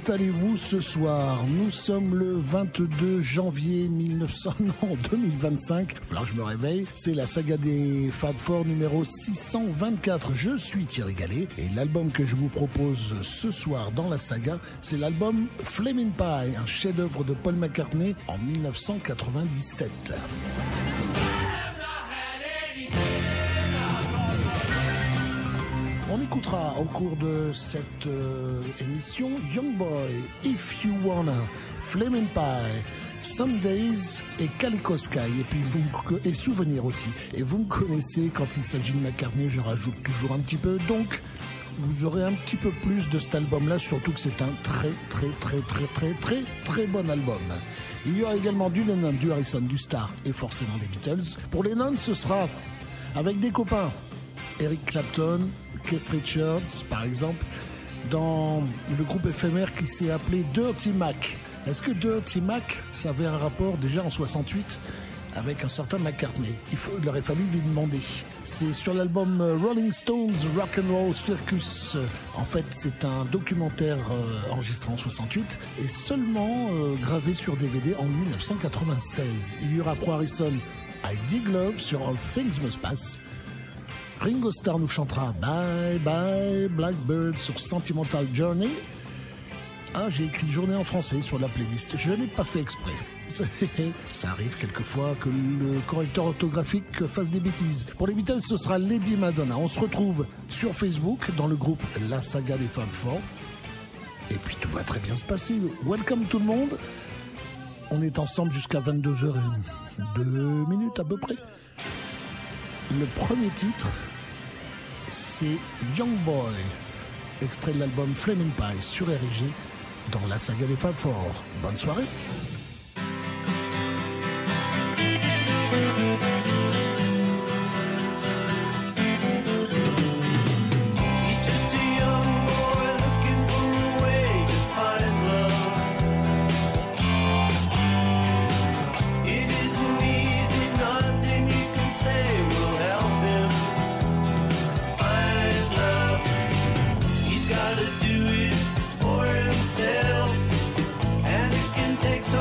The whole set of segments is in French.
allez-vous ce soir? Nous sommes le 22 janvier 2025. Il va falloir que je me réveille. C'est la saga des Fab Four numéro 624. Je suis Thierry Gallet et l'album que je vous propose ce soir dans la saga, c'est l'album Flamin' Pie, un chef-d'œuvre de Paul McCartney en 1997. On écoutera au cours de cette émission Young Boy, If You Wanna, Flamin' Pie, Some Days et Calico Sky, et puis et Souvenirs aussi. Et vous me connaissez, quand il s'agit de McCartney, je rajoute toujours un petit peu, donc vous aurez un petit peu plus de cet album-là, surtout que c'est un très bon album. Il y aura également du Lennon, du Harrison, du Starr et forcément des Beatles. Pour Lennon, ce sera avec des copains, Eric Clapton, Keith Richards, par exemple, dans le groupe éphémère qui s'est appelé Dirty Mac. Est-ce que Dirty Mac, ça avait un rapport déjà en 68 avec un certain McCartney? Il aurait fallu lui demander. C'est sur l'album Rolling Stones Rock'n'Roll Circus. En fait, c'est un documentaire enregistré en 68 et seulement gravé sur DVD en 1996. Il y aura pour Harrison I Dig Love sur All Things Must Pass. Ringo Starr nous chantera Bye Bye Blackbird sur Sentimental Journey. Ah, j'ai écrit Journée en français sur la playlist. Je n'ai pas fait exprès. Ça arrive quelquefois que le correcteur orthographique fasse des bêtises. Pour les Beatles, ce sera Lady Madonna. On se retrouve sur Facebook dans le groupe La Saga des Fab Four. Et puis tout va très bien se passer. Welcome tout le monde. On est ensemble jusqu'à 22h02 à peu près. Le premier titre, c'est Young Boy, extrait de l'album Flamin' Pie sur RG dans la saga des Fab Four. Bonne soirée. Take some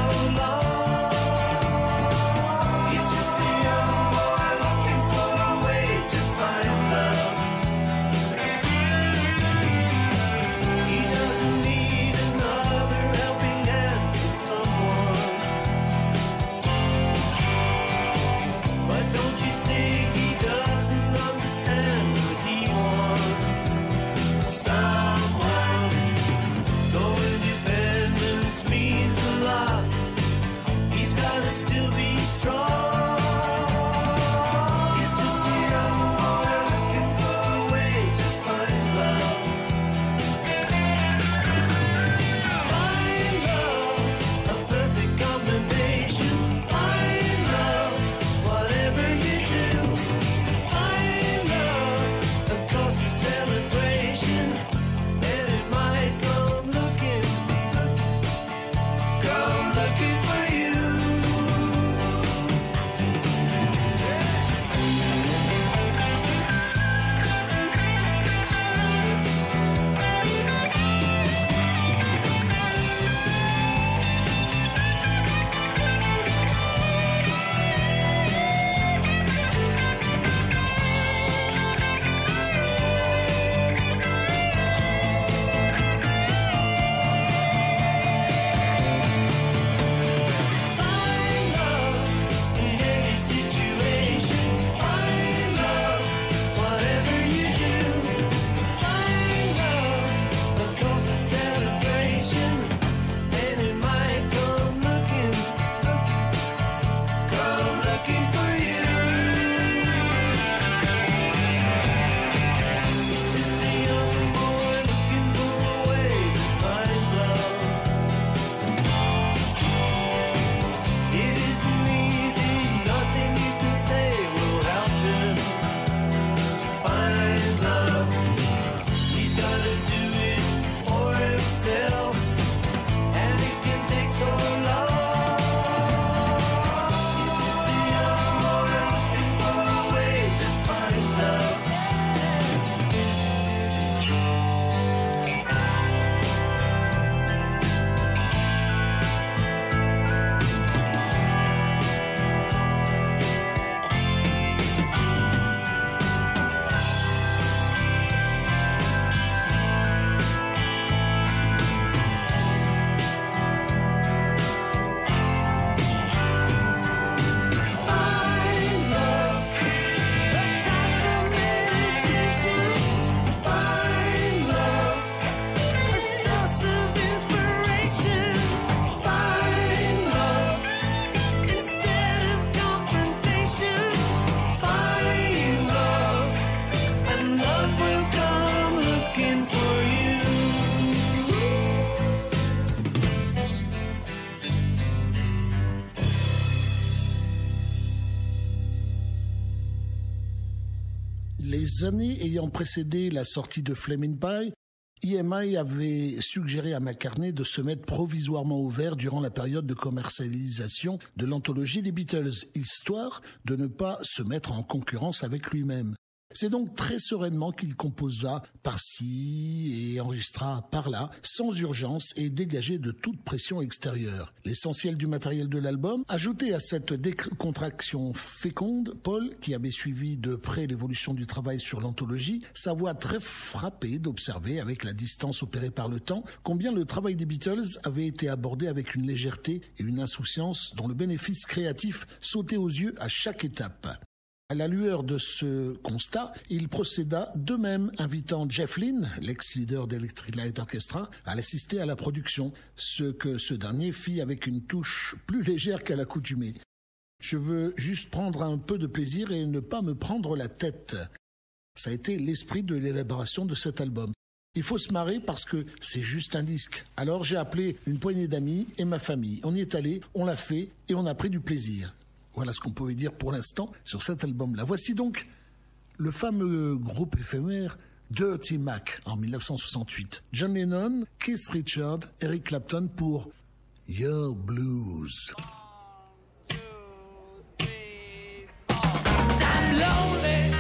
les années ayant précédé la sortie de Flamin' Pie, EMI avait suggéré à McCartney de se mettre provisoirement au vert durant la période de commercialisation de l'anthologie des Beatles, histoire de ne pas se mettre en concurrence avec lui-même. C'est donc très sereinement qu'il composa par-ci et enregistra par-là, sans urgence et dégagé de toute pression extérieure. L'essentiel du matériel de l'album, ajouté à cette décontraction féconde, Paul, qui avait suivi de près l'évolution du travail sur l'anthologie, sa voix très frappée d'observer, avec la distance opérée par le temps, combien le travail des Beatles avait été abordé avec une légèreté et une insouciance dont le bénéfice créatif sautait aux yeux à chaque étape. À la lueur de ce constat, il procéda de même, invitant Jeff Lynne, l'ex-leader d'Electric Light Orchestra, à l'assister à la production, ce que ce dernier fit avec une touche plus légère qu'à l'accoutumée. Je veux juste prendre un peu de plaisir et ne pas me prendre la tête. Ça a été l'esprit de l'élaboration de cet album. Il faut se marrer parce que c'est juste un disque. Alors j'ai appelé une poignée d'amis et ma famille. On y est allé, on l'a fait et on a pris du plaisir. Voilà ce qu'on pouvait dire pour l'instant sur cet album-là. Voici donc le fameux groupe éphémère Dirty Mac en 1968. John Lennon, Keith Richards, Eric Clapton pour Your Blues. 1, 2, 3, 4. I'm lonely,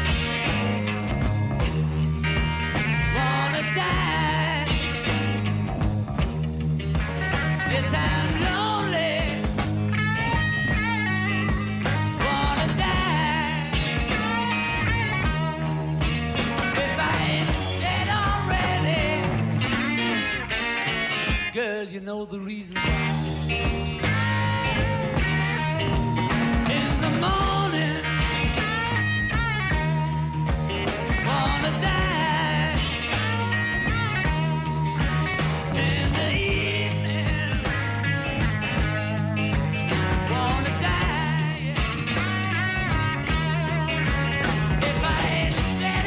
wanna die. Yes, I'm lonely. Girl, you know the reason why. In the morning, wanna die. In the evening, wanna die. If I ain't dead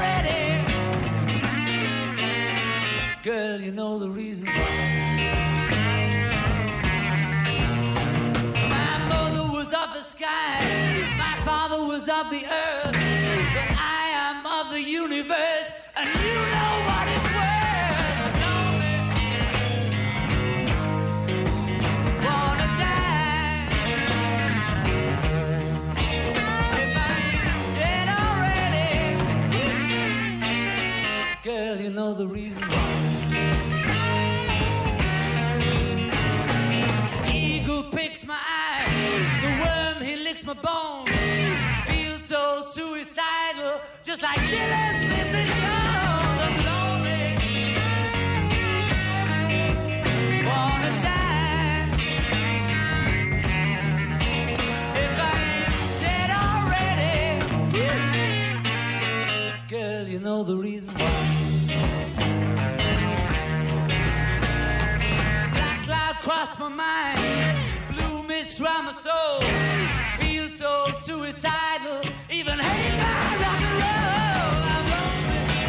already, girl, you know the reason why. The sky, my father was of the earth, but I am of the universe, and you know what it's worth. I'm lonely, wanna die. If I ain't dead already, girl, you know the reason why. Eagle picks my eye, the worm, he licks my bone. Feel so suicidal, just like Dylan's Mr. Jones. I'm lonely, wanna die. If I ain't dead already, girl, you know the reason why. Black cloud crossed my mind, blue mist round my soul. So suicidal, even hate my rock and roll. I'm lonely,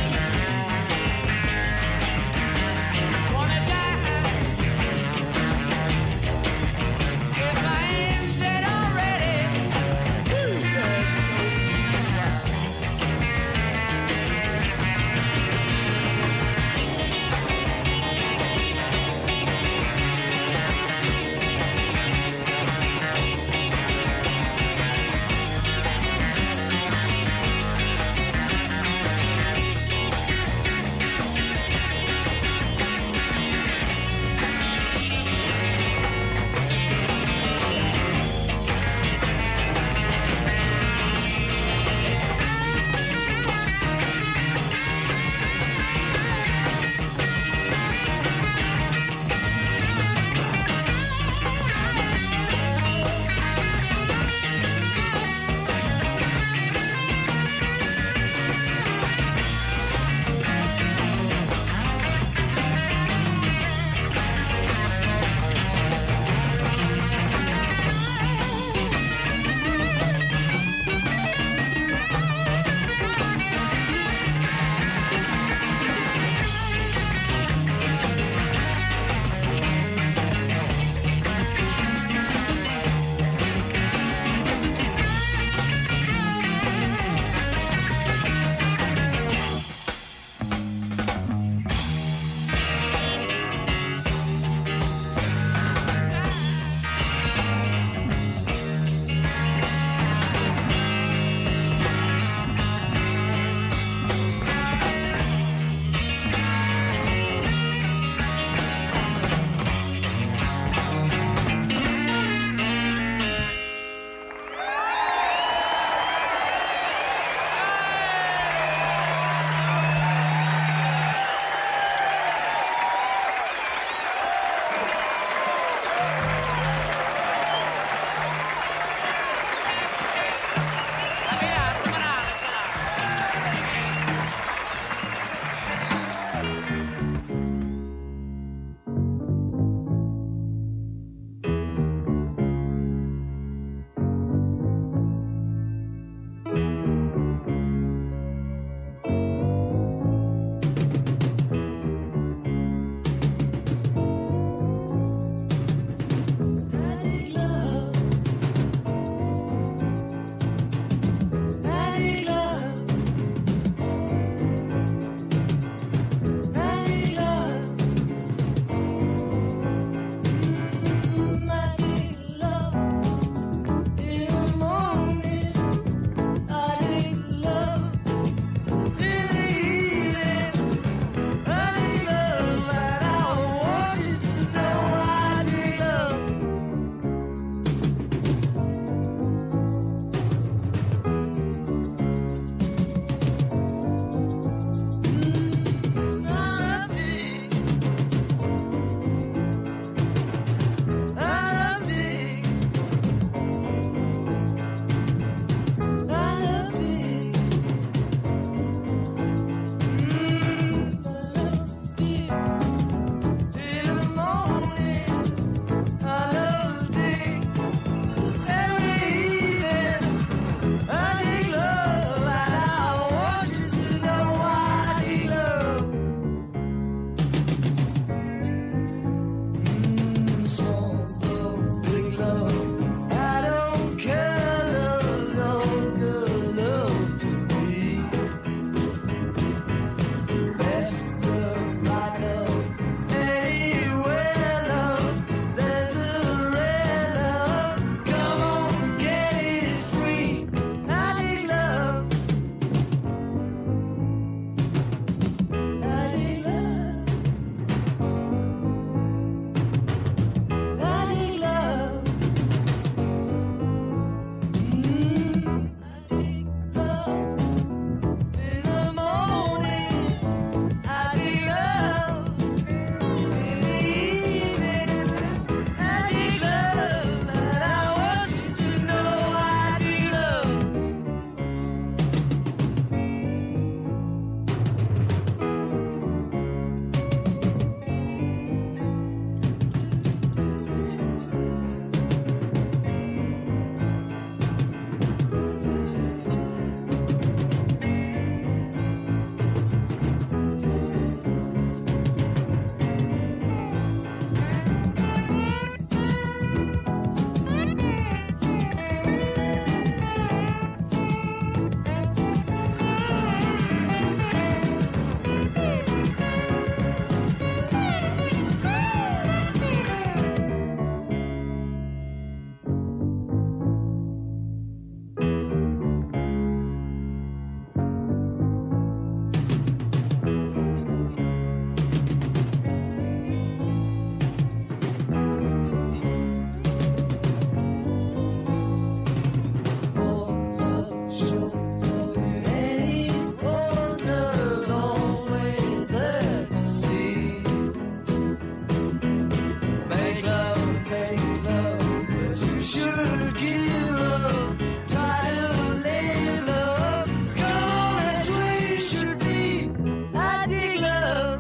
should give love, try to live love. Come on, that's where you should be. I dig love.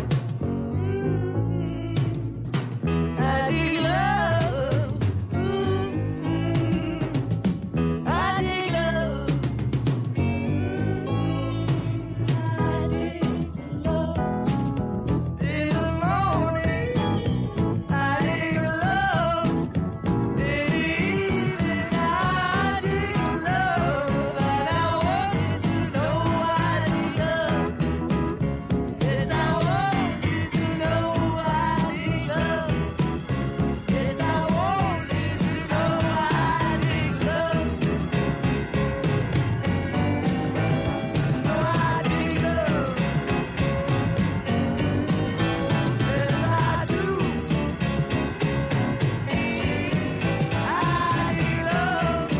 I dig love. I dig love. I dig love. In the morning, I dig love. In the evening, I dig love. And I want you to know I dig love. Yes, I want you to know I dig love. Yes, I want you to know I dig love. Know I dig love. Yes, I do. I dig love.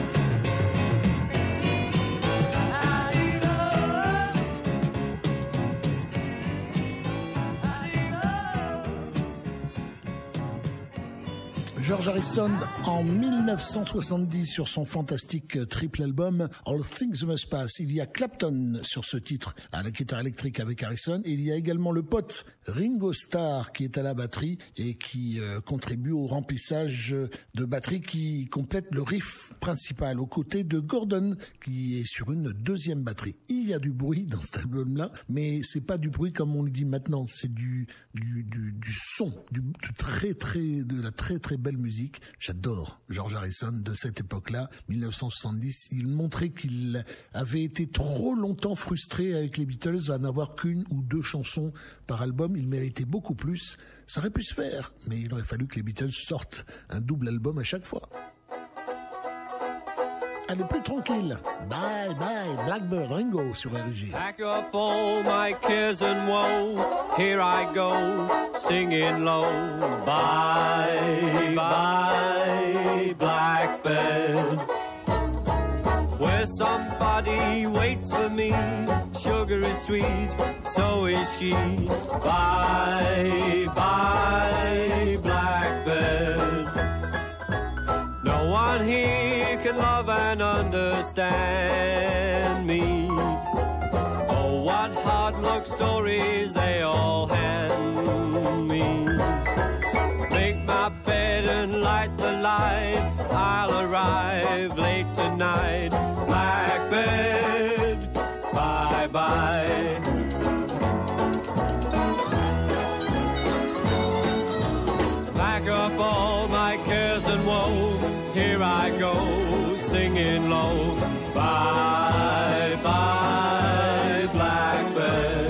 I dig love. I dig love. George Harrison en 1970 sur son fantastique triple album All Things Must Pass. Il y a Clapton sur ce titre à la guitare électrique avec Harrison. Et il y a également le pote Ringo Starr qui est à la batterie et qui contribue au remplissage de batterie qui complète le riff principal aux côtés de Gordon qui est sur une deuxième batterie. Il y a du bruit dans cet album-là, mais c'est pas du bruit comme on le dit maintenant, c'est du son, de la très très belle musique. J'adore George Harrison de cette époque-là, 1970. Il montrait qu'il avait été trop longtemps frustré avec les Beatles à n'avoir qu'une ou deux chansons par album. Il méritait beaucoup plus. Ça aurait pu se faire, mais il aurait fallu que les Beatles sortent un double album à chaque fois. Allez, plus tranquille. Bye bye Blackbird, Ringo sur RG. Pack up all my cares and woe, here I go, singing low. Bye, bye, Blackbird. Where somebody waits for me, sugar is sweet, so is she. Bye, bye, Blackbird. No one here can love and understand me. Oh, what hard luck stories they all hand me. Make my bed and light the light, I'll arrive late tonight. Blackbird, bye-bye. Pack up all my cares and woe, here I go, singing low. Bye, bye, Blackbird.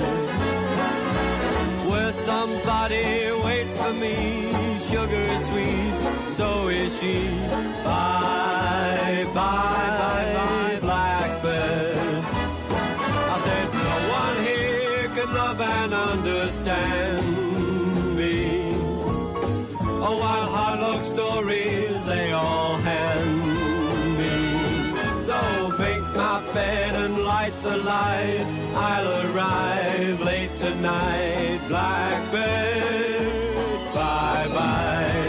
Where somebody waits for me, sugar is sweet, so is she. Bye, bye, bye, Blackbird. I said no one here can love and understand me. Oh, while hard luck stories they all hand me. So make my bed and light the light, I'll arrive late tonight. Blackbird, bye-bye.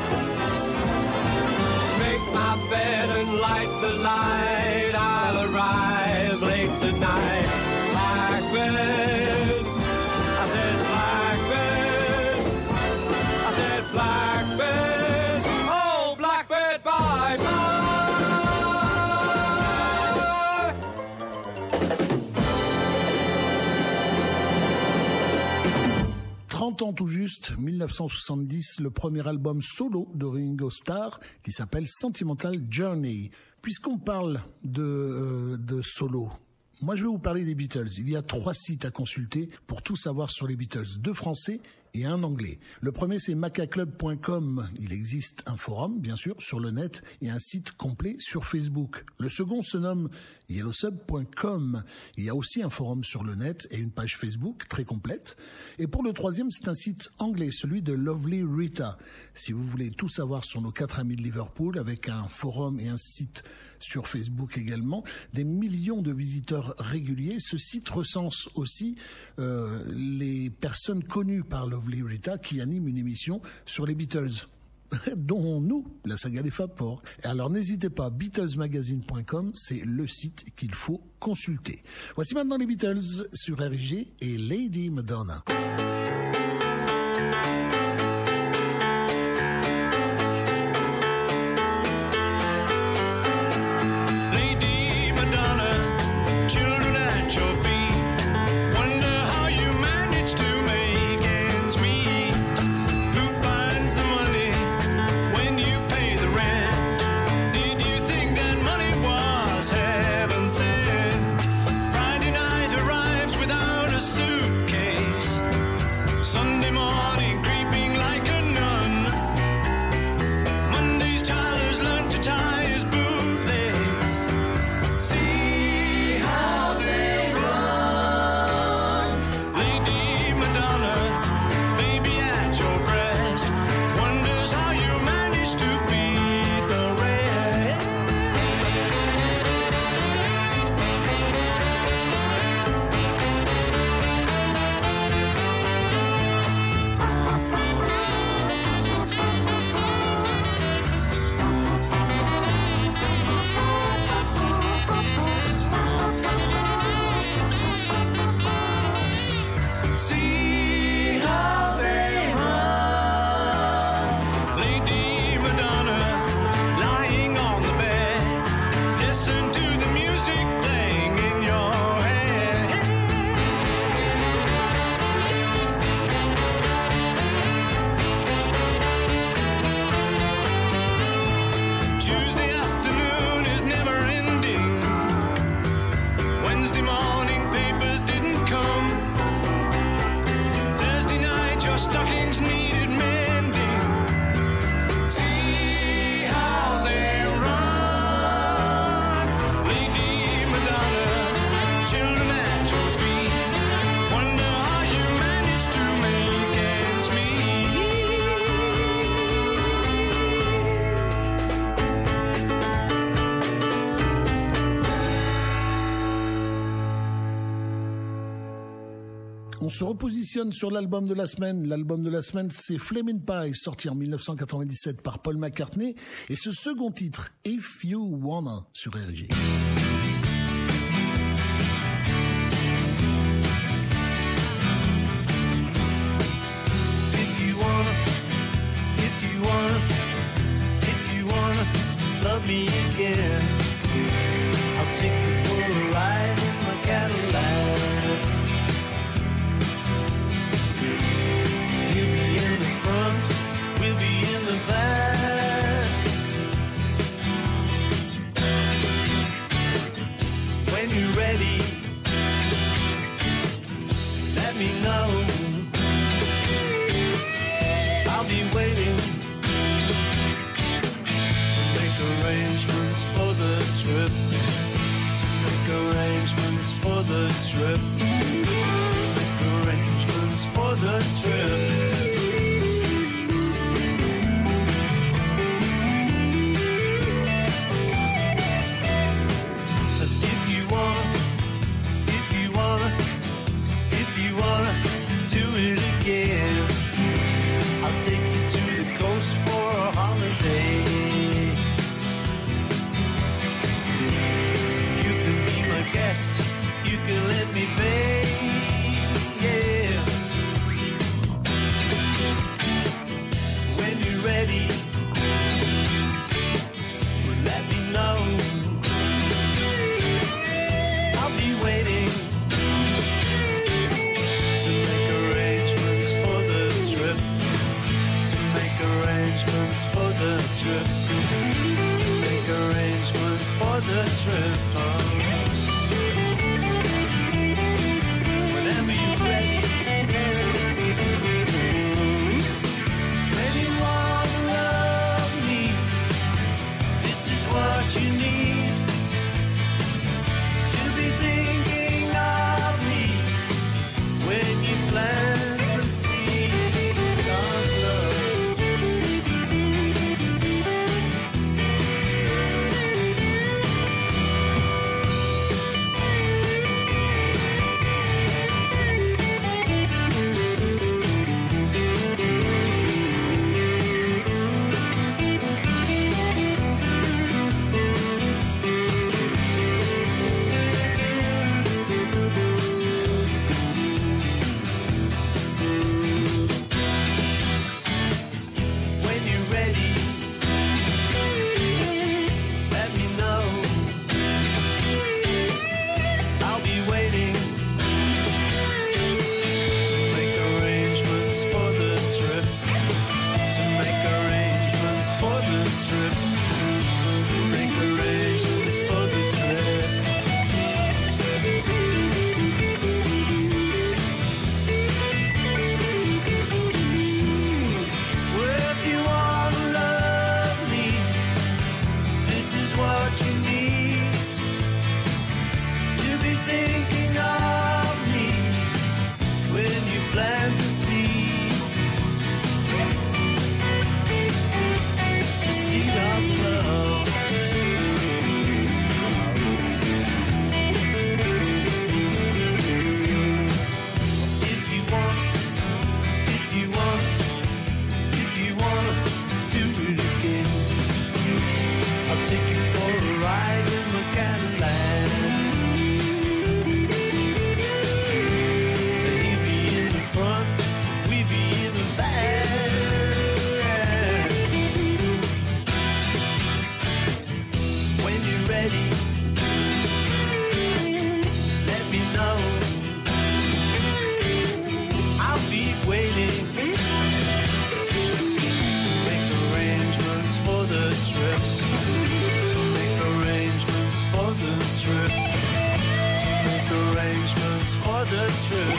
Make my bed and light the light, I'll arrive late tonight. Blackbird, I said Blackbird, I said Blackbird, oh Blackbird, bye-bye. 30 ans tout juste, 1970, le premier album solo de Ringo Starr qui s'appelle Sentimental Journey. Puisqu'on parle de solo, moi je vais vous parler des Beatles. Il y a 3 sites à consulter pour tout savoir sur les Beatles, 2 français et un anglais. Le premier, c'est macaclub.com. Il existe un forum, bien sûr, sur le net et un site complet sur Facebook. Le second se nomme yellowsub.com. Il y a aussi un forum sur le net et une page Facebook très complète. Et pour le troisième, c'est un site anglais, celui de Lovely Rita. Si vous voulez tout savoir sur nos 4 amis de Liverpool, avec un forum et un site sur Facebook également, des millions de visiteurs réguliers. Ce site recense aussi les personnes connues par Lovely Rita qui animent une émission sur les Beatles. dont nous, la saga des Fab Four. Alors n'hésitez pas, BeatlesMagazine.com, c'est le site qu'il faut consulter. Voici maintenant les Beatles sur RG et Lady Madonna. On se repositionne sur l'album de la semaine. L'album de la semaine, c'est Flamin' Pie, sorti en 1997 par Paul McCartney. Et ce second titre, If You Wanna, sur RG. Love me again. I'll take you for a ride in my Cadillac. You'll be in the front, we'll be in the back. When you're ready, let me know. I'll be waiting. Arrangements for the trip. To make arrangements for the trip. To make arrangements for the trip. If you wanna do it again, I'll take you to the coast for a holiday. Guest, you can let me pay, yeah. When you're ready, well, let me know. I'll be waiting to make arrangements for the trip. To make arrangements for the trip. To make arrangements for the trip. You need to be thinking of me when you plant the seed of love. what you need to be thinking of me when you plant the seed of love. If you want to do it again, I'll take you for a ride in my Cadillac. And he'll be in the front, we'll be in the back. When you're ready, let me know. I'll be waiting. Make arrangements for the trip. To make arrangements for the trip. To make arrangements for the trip.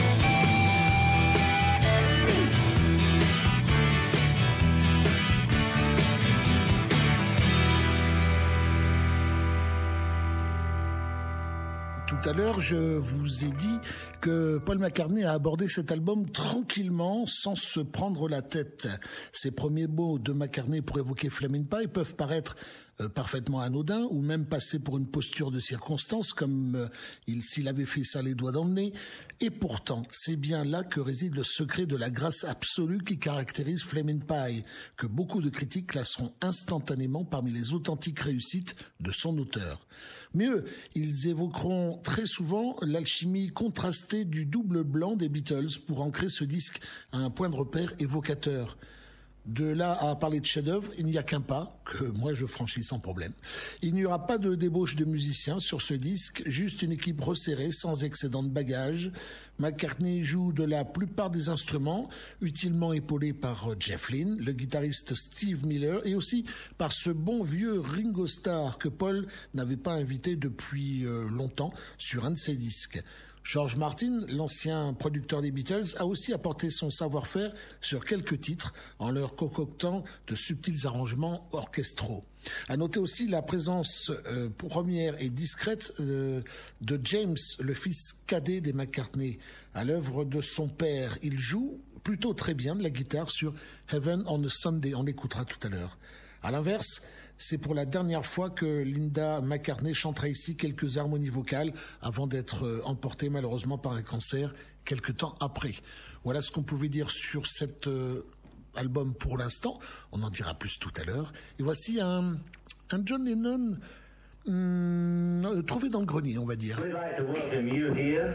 Tout à l'heure, je vous ai dit que Paul McCartney a abordé cet album tranquillement, sans se prendre la tête. Ces premiers mots de McCartney pour évoquer Flamin' Pie peuvent paraître parfaitement anodins ou même passer pour une posture de circonstance, comme s'il avait fait ça les doigts dans le nez. Et pourtant, c'est bien là que réside le secret de la grâce absolue qui caractérise Flamin' Pie, que beaucoup de critiques classeront instantanément parmi les authentiques réussites de son auteur. Mieux, ils évoqueront très souvent l'alchimie contrastée du double blanc des Beatles pour ancrer ce disque à un point de repère évocateur. De là à parler de chef-d'œuvre, il n'y a qu'un pas, que moi je franchis sans problème. Il n'y aura pas de débauche de musiciens sur ce disque, juste une équipe resserrée, sans excédent de bagages. McCartney joue de la plupart des instruments, utilement épaulé par Jeff Lynne, le guitariste Steve Miller, et aussi par ce bon vieux Ringo Starr que Paul n'avait pas invité depuis longtemps sur un de ses disques. George Martin, l'ancien producteur des Beatles, a aussi apporté son savoir-faire sur quelques titres en leur concoctant de subtils arrangements orchestraux. À noter aussi la présence première et discrète de James, le fils cadet des McCartney. À l'œuvre de son père, il joue plutôt très bien de la guitare sur Heaven on a Sunday, on l'écoutera tout à l'heure. À l'inverse, c'est pour la dernière fois que Linda McCartney chantera ici quelques harmonies vocales avant d'être emportée malheureusement par un cancer quelques temps après. Voilà ce qu'on pouvait dire sur cet album pour l'instant. On en dira plus tout à l'heure. Et voici un John Lennon trouvé dans le grenier, on va dire. We'd like to welcome you here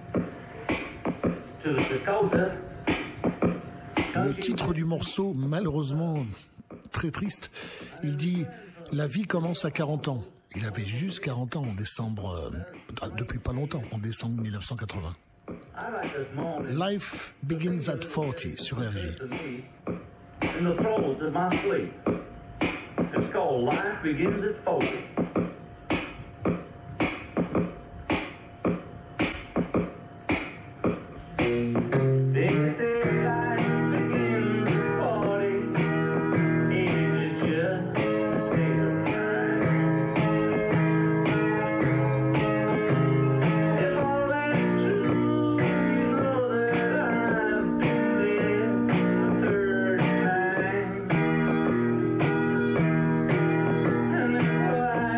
to Dakota. Le titre du morceau, malheureusement très triste, il dit « La vie commence à 40 ans ». Il avait juste 40 ans en décembre, depuis pas longtemps, en décembre 1980. Life begins at 40 sur RJ. In the throes of my sleep. It's called Life Begins at 40. They say life begins at 40. Ain't it just a state of mind? If all that's true, you know that I've been there for 39. And if I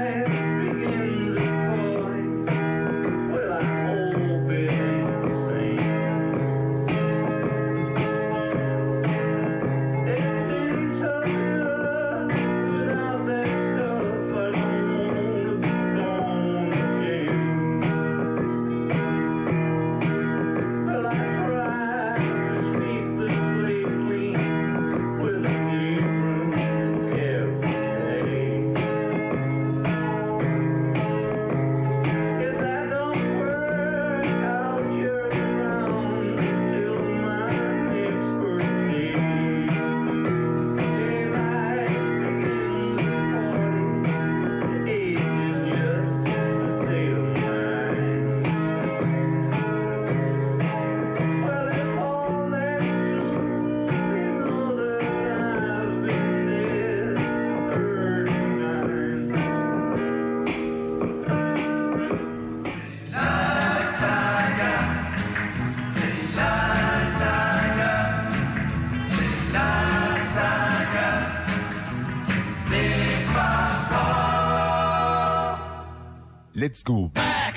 Let's go.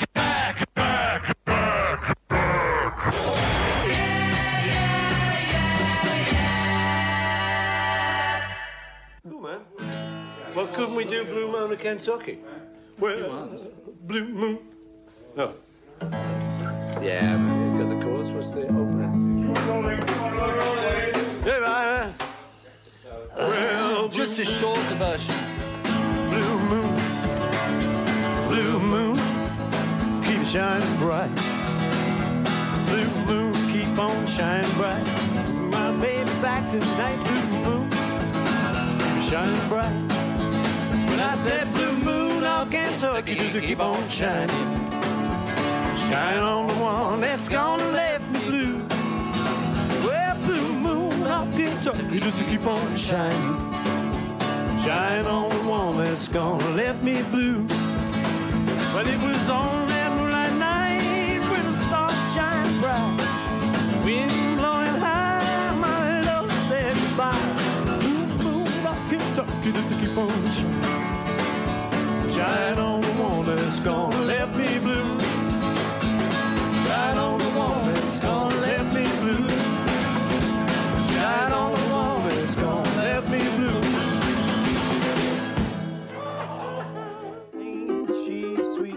Cool, man. Well, couldn't we do Blue Moon of Kentucky? Well, Blue Moon. No. Yeah, man, he's got the chords. What's the opening? Yeah, well, Just a shorter version. Blue moon, blue moon, keep it shining bright. Blue moon, keep on shining bright. My baby back tonight. Blue moon, keep it shining bright. When I said blue moon of Kentucky, just keep on shining. Shine on the one that's gonna left me blue. Well, blue moon of Kentucky, just keep on shining. Shine on the one that's gonna left me blue. Well, it was on that moonlight night when the stars shine bright. Wind blowing high, my love said goodbye. Blue moon of Kentucky, just keep on shining. Shine on the one that's gonna left me blue. Shine on the one that's gonna left me blue. Shine on the one that's gonna left me blue. Ain't she sweet?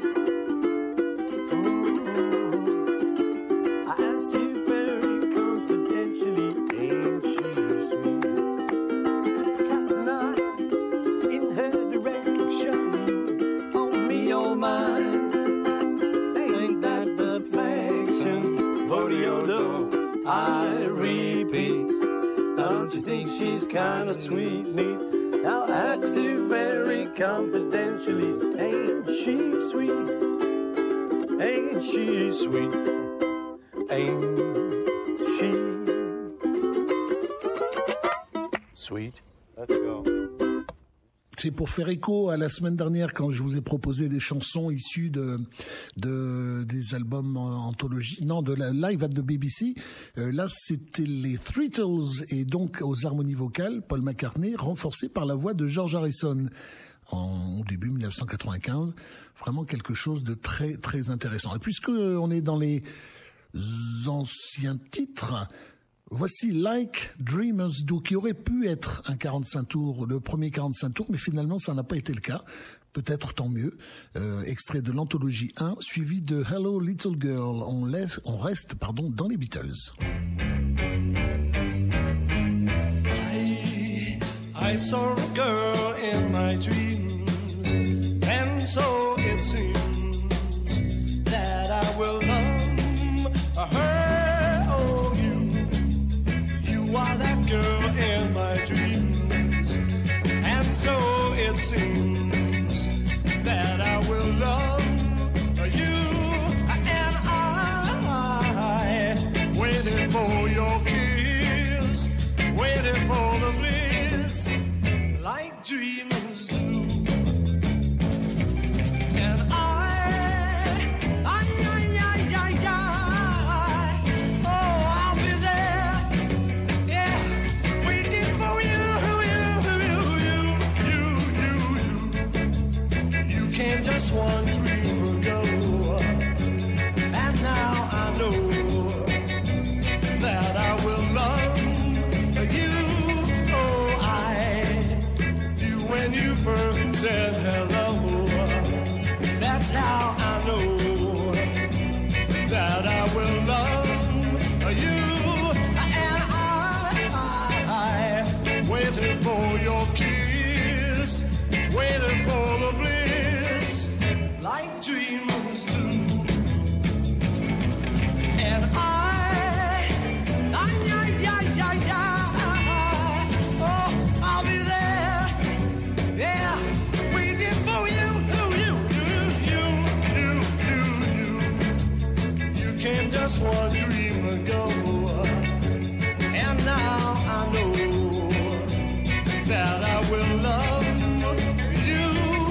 I asked you very confidentially. Ain't she sweet? Cast an eye in her direction. On me, oh mine. Ain't that perfection? Vodiolo, I repeat. Don't you think she's kind of sweet, neat? Now I asked you very confidentially. Ain't she sweet? Ain't she sweet? Ain't she sweet? Let's go. C'est pour faire écho à la semaine dernière quand je vous ai proposé des chansons issues des albums anthologie, non, de la live at the BBC. Là, c'était les Threetles et donc aux harmonies vocales, Paul McCartney, renforcé par la voix de George Harrison au début 1995. Vraiment quelque chose de très très intéressant. Et puisque on est dans les anciens titres, voici Like Dreamers Do, qui aurait pu être un 45 tours, le premier 45 tours, mais finalement ça n'a pas été le cas. Peut-être tant mieux. Extrait de l'anthologie 1, suivi de Hello Little Girl. On reste dans les Beatles. I saw a girl in my dreams, and so it seems that I will love her. Oh, you are that girl in my dreams, and so it seems that I will love you. And I waited for your kiss, waited for the bliss, like dreamers do. And oh, I'll be there, yeah, waiting for you. You came just one dream ago, and now I know that I will love you. Oh, when you first said hello, that's how I know that I will love you. And I waited for your kiss, waited for the bliss, like dreamers do. And oh, I'll be there, yeah, waiting for you. You came just one dream ago, and now I know that I will love you.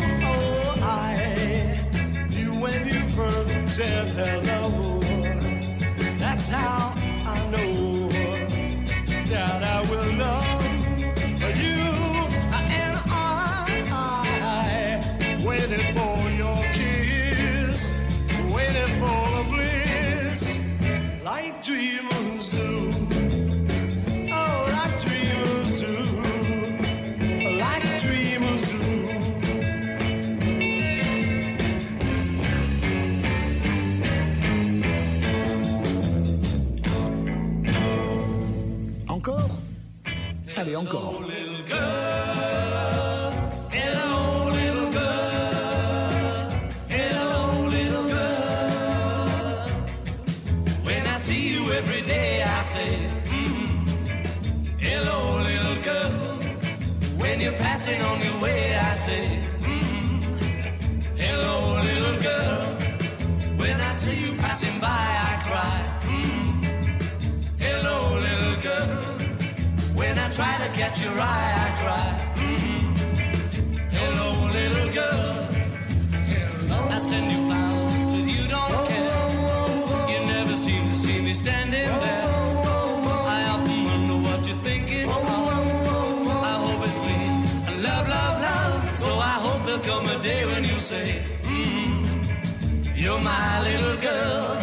Oh, you when you first said hello, that's how I know that I will love you. And I waited for your kiss, encore. Little girl, hello little girl, hello little girl. When I see you every day I say, hello little girl. When you're passing on your way I say, hello little girl. When I see you passing by I cry, hello little girl. When I try to catch your eye, I cry. Hello, little girl. I send you flowers that you don't care. You never seem to see me standing there. I often wonder what you're thinking of. I hope it's me. And love, love, love. So I hope there'll come a day when you say, you're my little girl.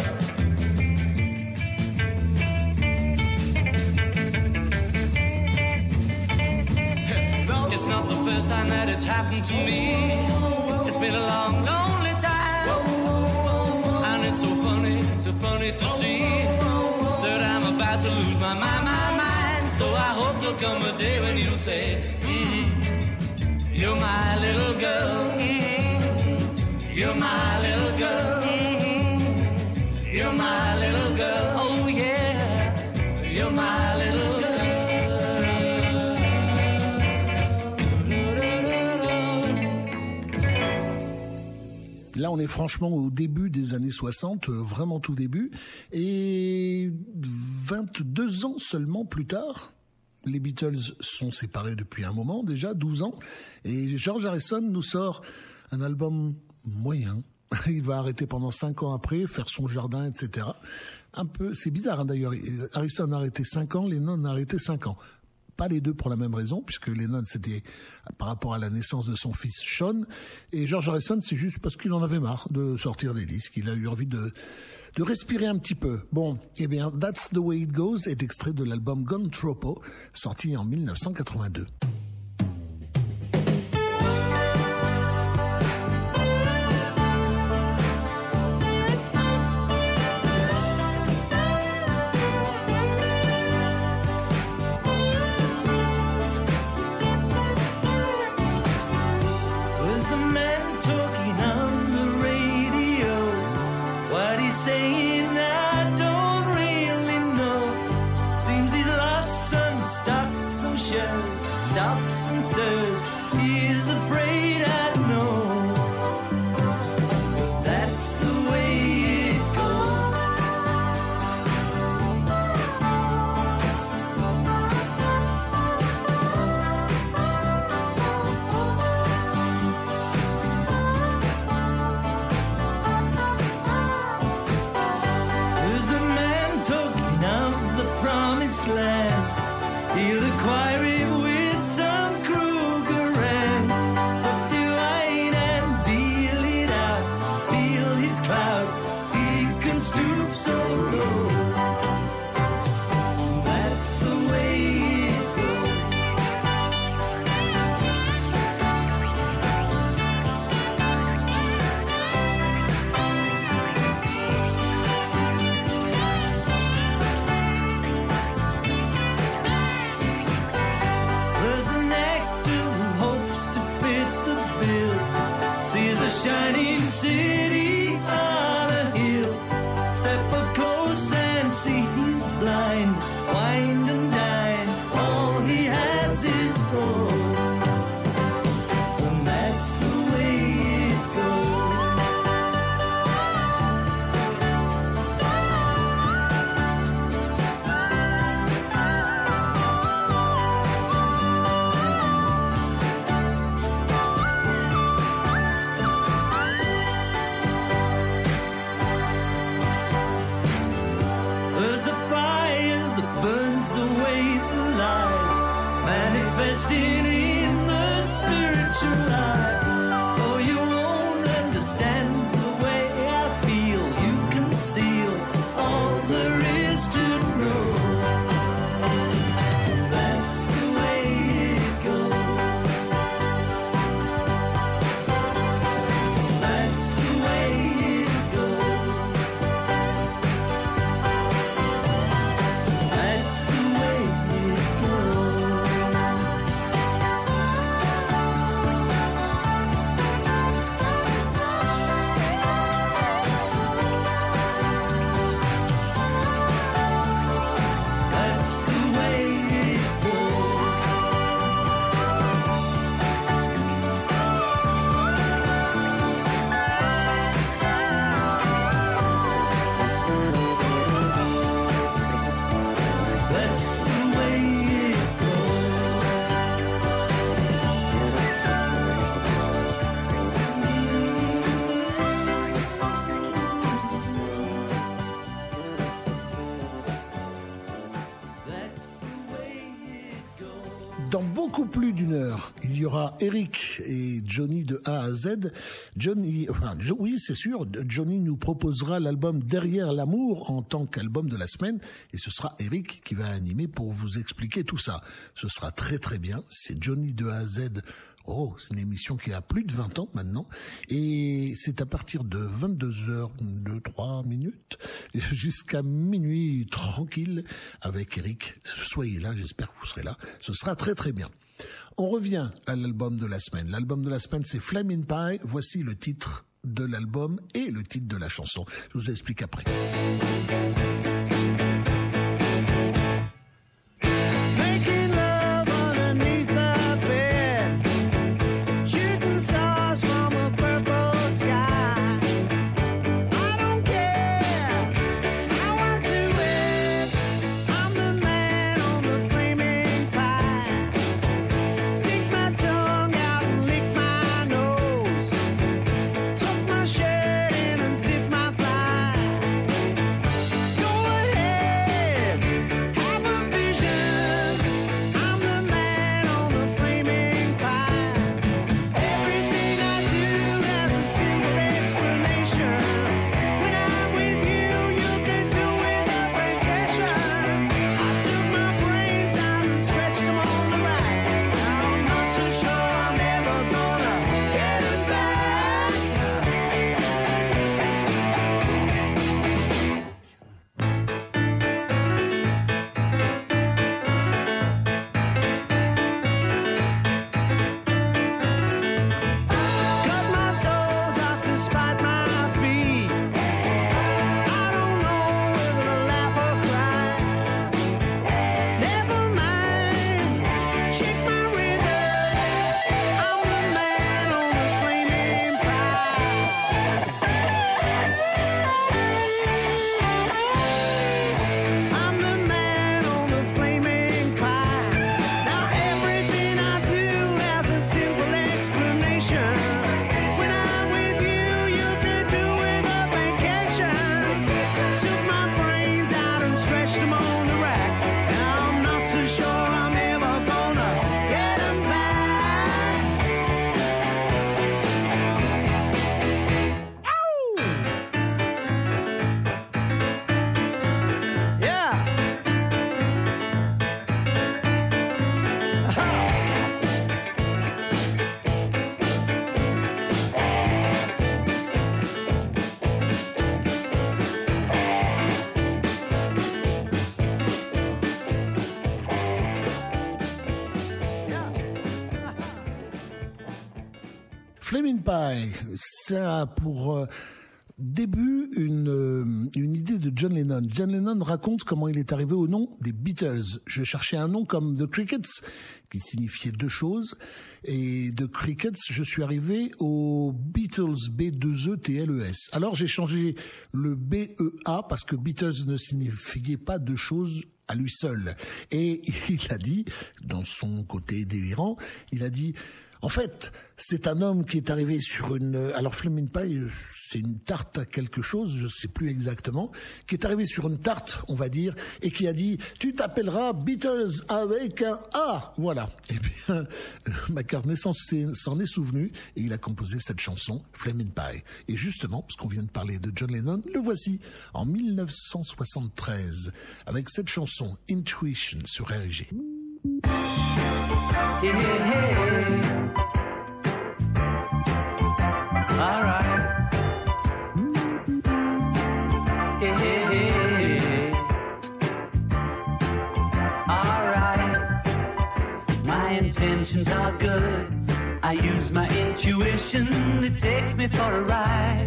It's not the first time that it's happened to me. It's been a long, lonely time. And it's so funny to see that I'm about to lose my mind. So I hope there'll come a day when you say, you're my little girl. You're my little girl. You're my little girl. Oh yeah. You're my little girl. Là, on est franchement au début des années 60, vraiment tout début. Et 22 ans seulement plus tard, les Beatles sont séparés depuis un moment, déjà 12 ans. Et George Harrison nous sort un album moyen. Il va arrêter pendant 5 ans après, faire son jardin, etc. Un peu, c'est bizarre hein, d'ailleurs. Harrison a arrêté 5 ans, Lennon a arrêté 5 ans. Pas les deux pour la même raison, puisque Lennon, c'était par rapport à la naissance de son fils Sean. Et George Harrison, c'est juste parce qu'il en avait marre de sortir des disques. Il a eu envie de respirer un petit peu. Bon, eh bien, That's the Way It Goes est extrait de l'album Gone Tropo, sorti en 1982. Stops and stirs, he's afraid I know. That's the way it goes. There's a man talking of the promised land. He'll acquire it with some Krugerrand. Subdivide and deal it out. Feel his clouds. He can stoop so low. That's the way it goes. There's an actor who hopes to fit the bill. Sees a shining city on a hill. Step up close and see he's blind. Wind and dine, all he has is ghost. And that's the way it goes. Dans beaucoup plus d'une heure, il y aura Eric et Johnny de A à Z. Oui, c'est sûr, Johnny nous proposera l'album Derrière l'amour en tant qu'album de la semaine et ce sera Eric qui va animer pour vous expliquer tout ça. Ce sera très très bien, c'est Johnny de A à Z. Oh, c'est une émission qui a plus de 20 ans maintenant et c'est à partir de 22h, 2-3 minutes jusqu'à minuit tranquille avec Eric. Soyez là, j'espère que vous serez là. Ce sera très très bien. On revient à l'album de la semaine. L'album de la semaine, c'est Flamin' Pie. Voici le titre de l'album et le titre de la chanson. Je vous explique après. Flamin' Pie, ça a pour début une idée de John Lennon. John Lennon raconte comment il est arrivé au nom des Beatles. Je cherchais un nom comme The Crickets, qui signifiait deux choses. Et de Crickets, je suis arrivé aux Beatles, B2ETLES. Alors j'ai changé le BEA parce que Beatles ne signifiait pas deux choses à lui seul. Et il a dit, dans son côté délirant, il a dit... En fait, c'est un homme qui est arrivé sur une... Alors, Flamin' Pie, c'est une tarte à quelque chose, je sais plus exactement, qui est arrivé sur une tarte, on va dire, et qui a dit « Tu t'appelleras Beatles avec un A !» Voilà. Eh bien, McCartney s'en est souvenu, et il a composé cette chanson, Flamin' Pie. Et justement, parce qu'on vient de parler de John Lennon, le voici, en 1973, avec cette chanson, Intuition, sur R&G. Hey, hey, hey. All right. Hey, hey, hey. All right. My intentions are good. I use my intuition. It takes me for a ride.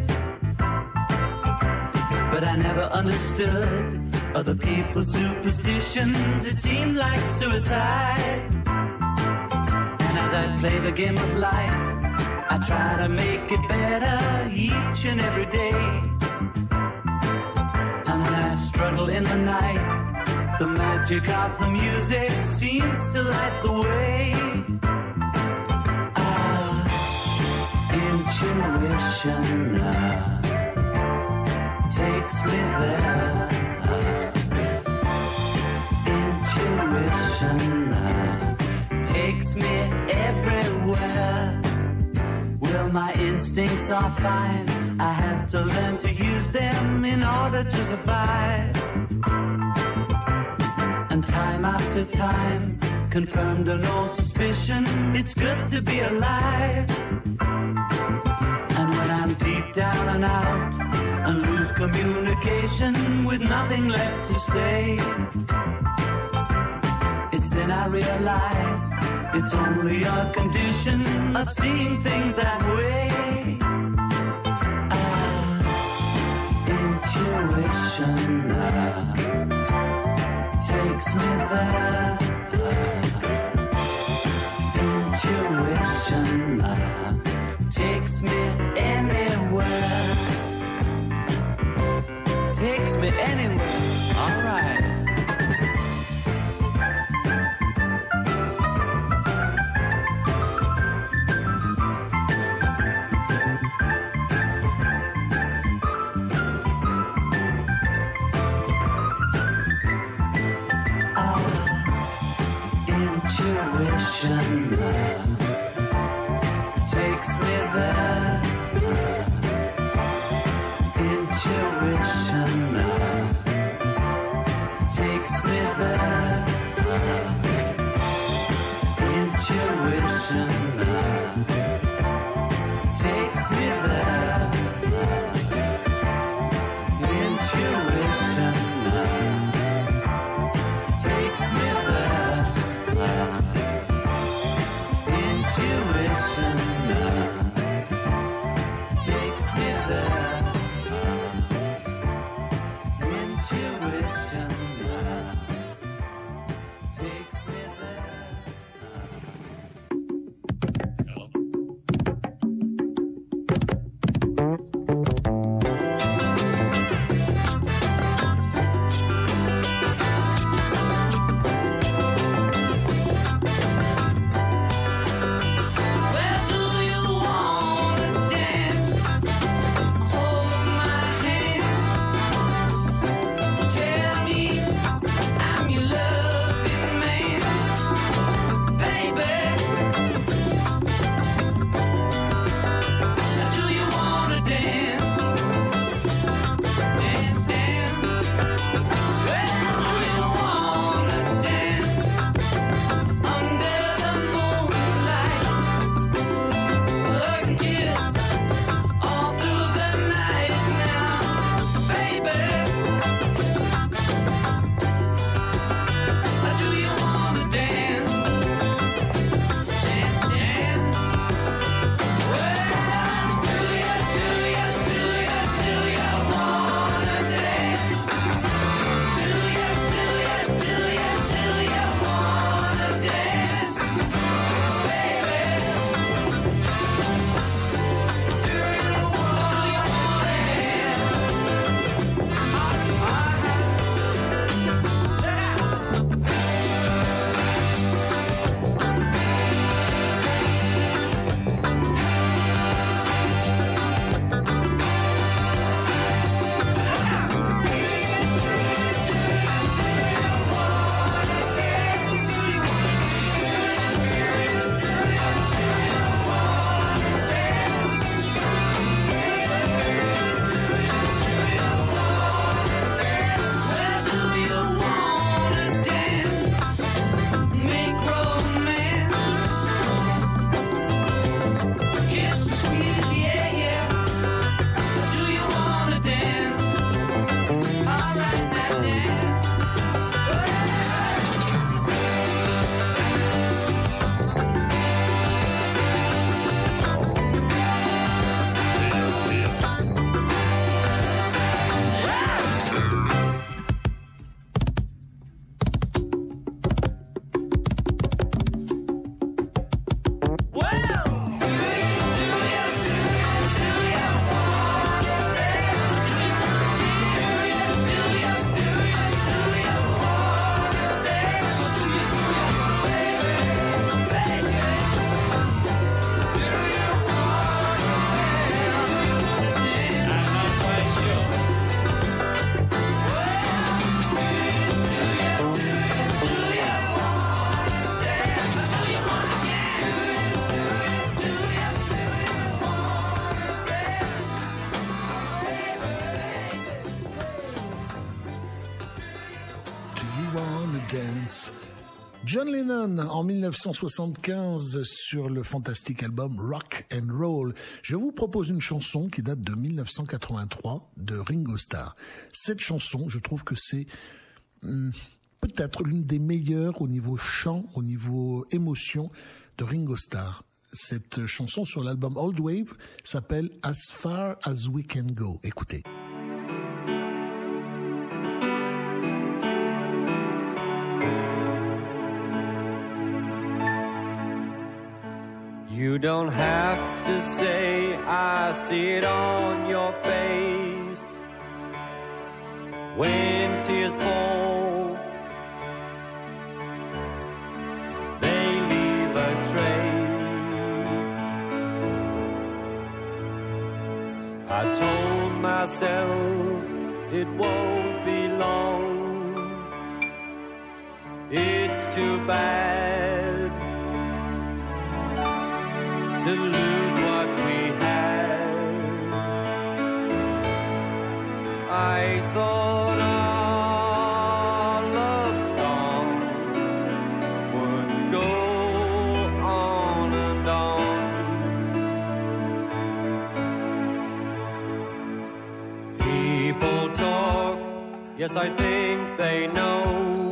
But I never understood other people's superstitions. It seemed like suicide. As I play the game of life, I try to make it better each and every day. And when I struggle in the night, the magic of the music seems to light the way. Intuition takes me there. Intuition takes me everywhere. Well, my instincts are fine. I had to learn to use them in order to survive. And time after time, confirmed an old suspicion, it's good to be alive. And when I'm deep down and out and lose communication with nothing left to say, it's then I realize it's only a condition of seeing things that way. Intuition takes me there. Intuition takes me anywhere. Takes me anywhere. All right. Takes me there. Intuition Dance. John Lennon en 1975 sur le fantastique album Rock and Roll. Je vous propose une chanson qui date de 1983 de Ringo Starr. Cette chanson, je trouve que c'est peut-être l'une des meilleures au niveau chant, au niveau émotion de Ringo Starr. Cette chanson sur l'album Old Wave s'appelle As Far As We Can Go. Écoutez. You don't have to say, I see it on your face. When tears fall, they leave a trace. I told myself it won't be long. It's too bad to lose what we had. I thought our love song would go on and on. People talk, yes, I think they know.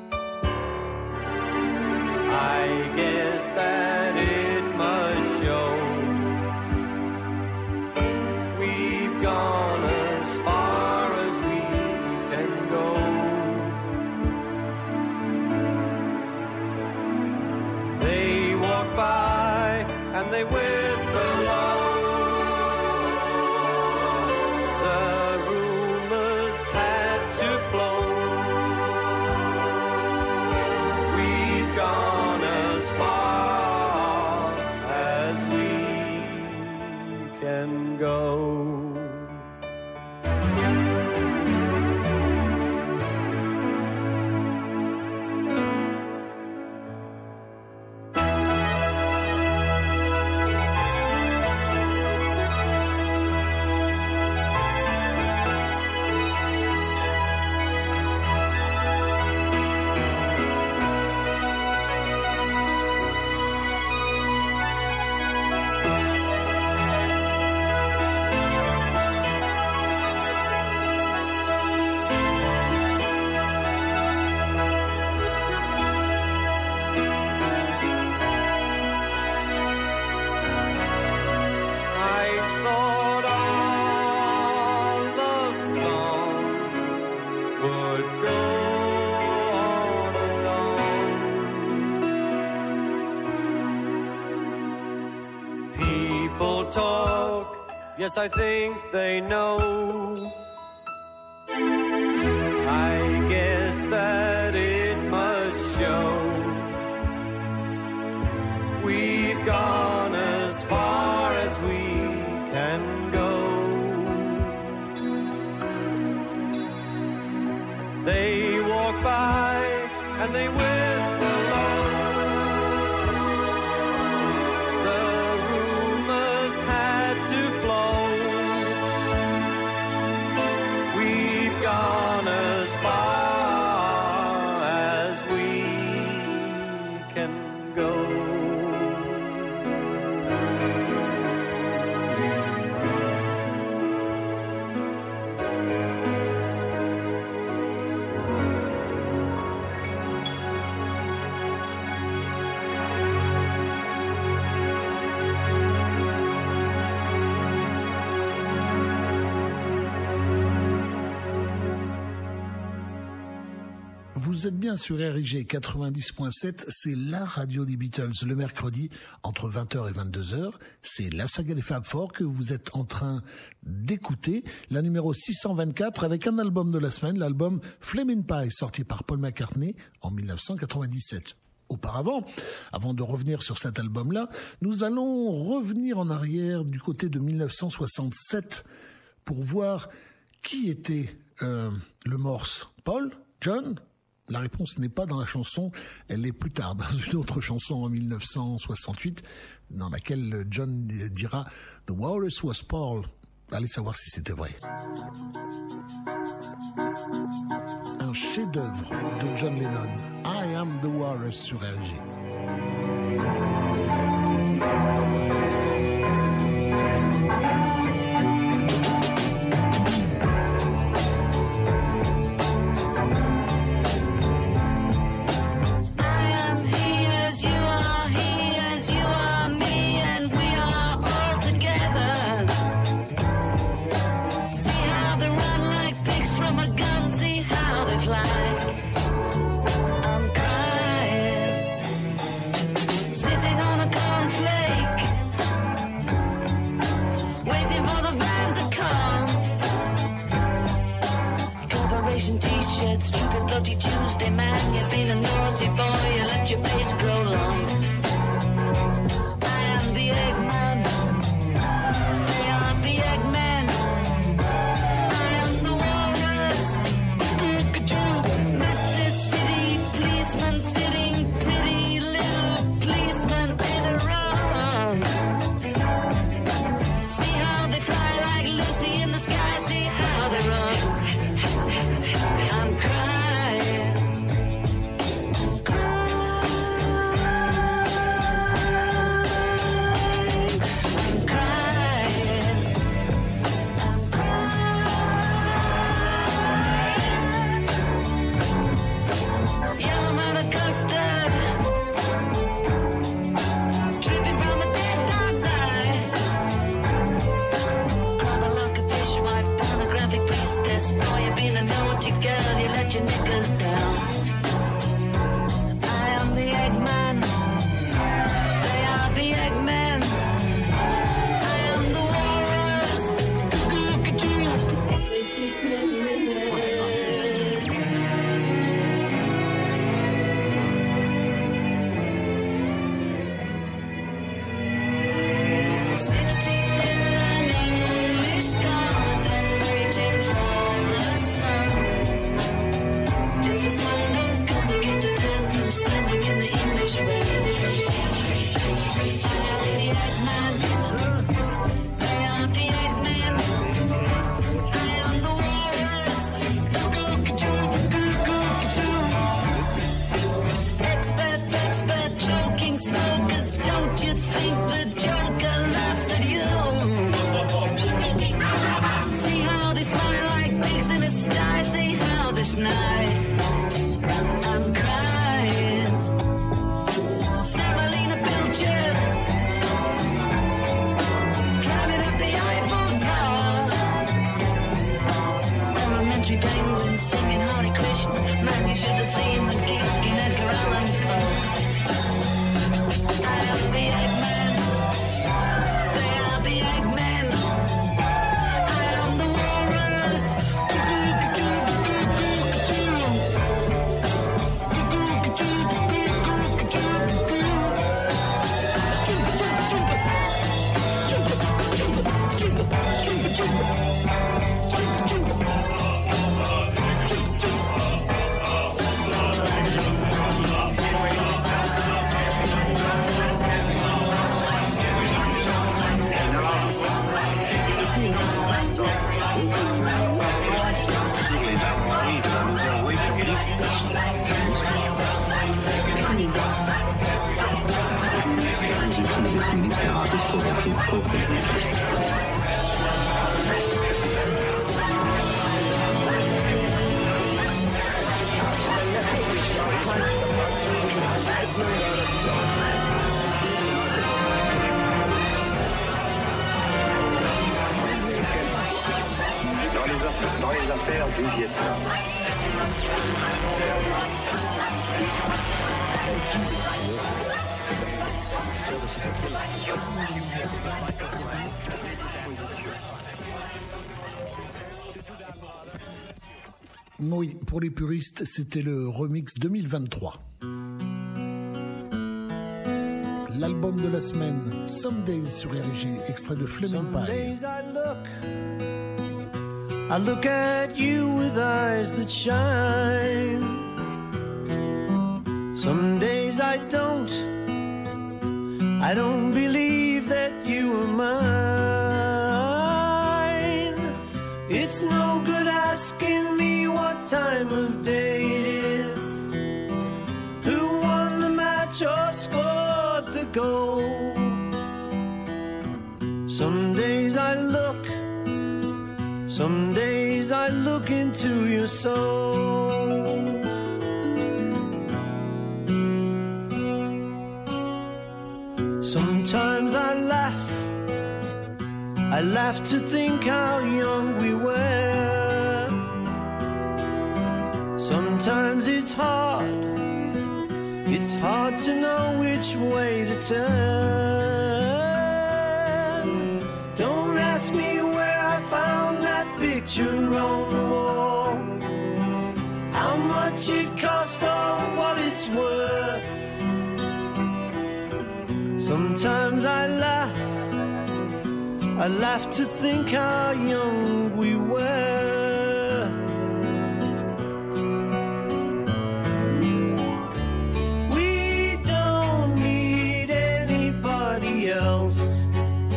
I guess that it must show. We've gone as far as we can go. They walk by and they whisper low. The rumors had to flow. We've gone as far as we can go. Yes, I think they know. I guess that it must show. We've gone as far as we can go. They walk by and they whisper low. The rumors had to flow. We've gone as far as we can go. Vous êtes bien sur RIG 90.7, c'est la radio des Beatles le mercredi entre 20h et 22h. C'est la saga des Fab Four que vous êtes en train d'écouter, la numéro 624 avec un album de la semaine, l'album Flamin' Pie sorti par Paul McCartney en 1997. Auparavant, avant de revenir sur cet album-là, nous allons revenir en arrière du côté de 1967 pour voir qui était le Morse. Paul? John? La réponse n'est pas dans la chanson, elle est plus tard, dans une autre chanson en 1968, dans laquelle John dira « The Walrus was Paul ». Allez savoir si c'était vrai. Un chef-d'œuvre de John Lennon. I Am the Walrus sur RG. Stupid bloody Tuesday, man, you've been a naughty boy, you let your face grow long. I am the Eggman, they are the Eggmen. I am the Walrus, Mr. City Policeman, sitting pretty little policeman in a wrong. See how they fly like Lucy in the sky, see how they run. I'm crying, yellow man of custard, dripping from a dead dog's eye. Crawling like a fishwife, pornographic priestess. Boy, you've been a naughty girl, you let your knickers down. I am the Eggman, they are the Eggmen. I am the Walrus, sitting in an English garden, waiting for the sun. If the sun don't come, you get to turn from standing in the English rain. I am the Eggman, they are the Eggmen. I am the Walrus, expert, choking smokers. Don't you think the Joker laughs at you? See how they smile like pigs in a sty. See how this night I'm crying. Semolina Pilchard, climbing up the Eiffel Tower. Elementary penguins singing Hare Krishna. Man, you should have seen them kicking Edgar Allan Poe. I am the Eggman, they are the Eggmen. I am the Walrus, dans les affaires du Vietnam. Oui, pour les puristes, c'était le remix 2023. L'album de la semaine, Some Days sur RG, extrait de Flaming Pie. Days I look at you with eyes that shine. Some days I don't believe that you are mine. It's no good asking me what time of day it is. go. Some days I look, some days I look into your soul. Sometimes I laugh to think how young we were. Sometimes it's hard to know which way to turn. Don't ask me where I found that picture on the wall, how much it cost or what it's worth. Sometimes I laugh to think how young we were. We don't need anybody else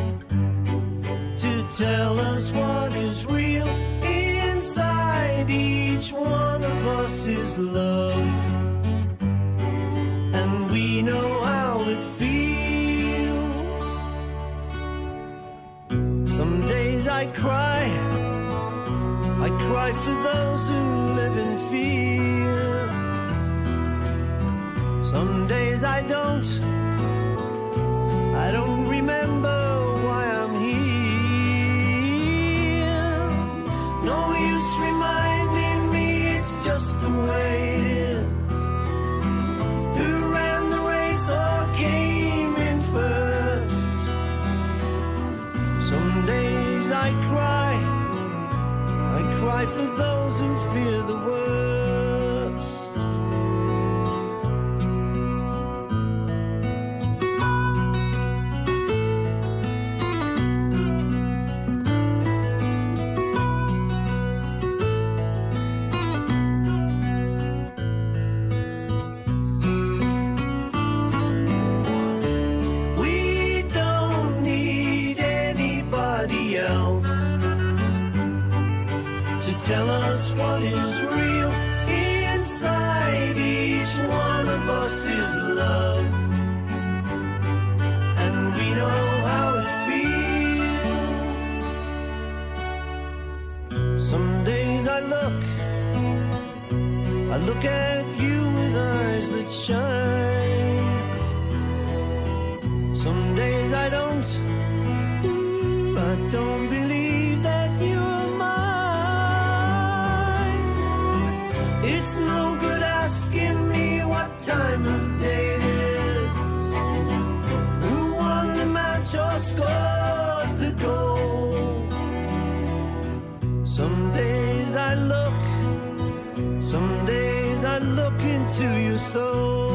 to tell us what is real. Inside each one of us is love, and we know how it feels. I cry for those who live in fear. Some days I don't remember why I'm here. No use reminding me, it's just the way it is. Who ran the race or came in first? Some days I cry for those who fear the worst. We don't need anybody else to tell us what is real. Inside each one of us is love, and we know how it feels. Some days I look at you with eyes that shine. Some days I don't believe that you're mine. It's no good asking me what time of day it is, who won the match or scored the goal. Some days I look into your soul.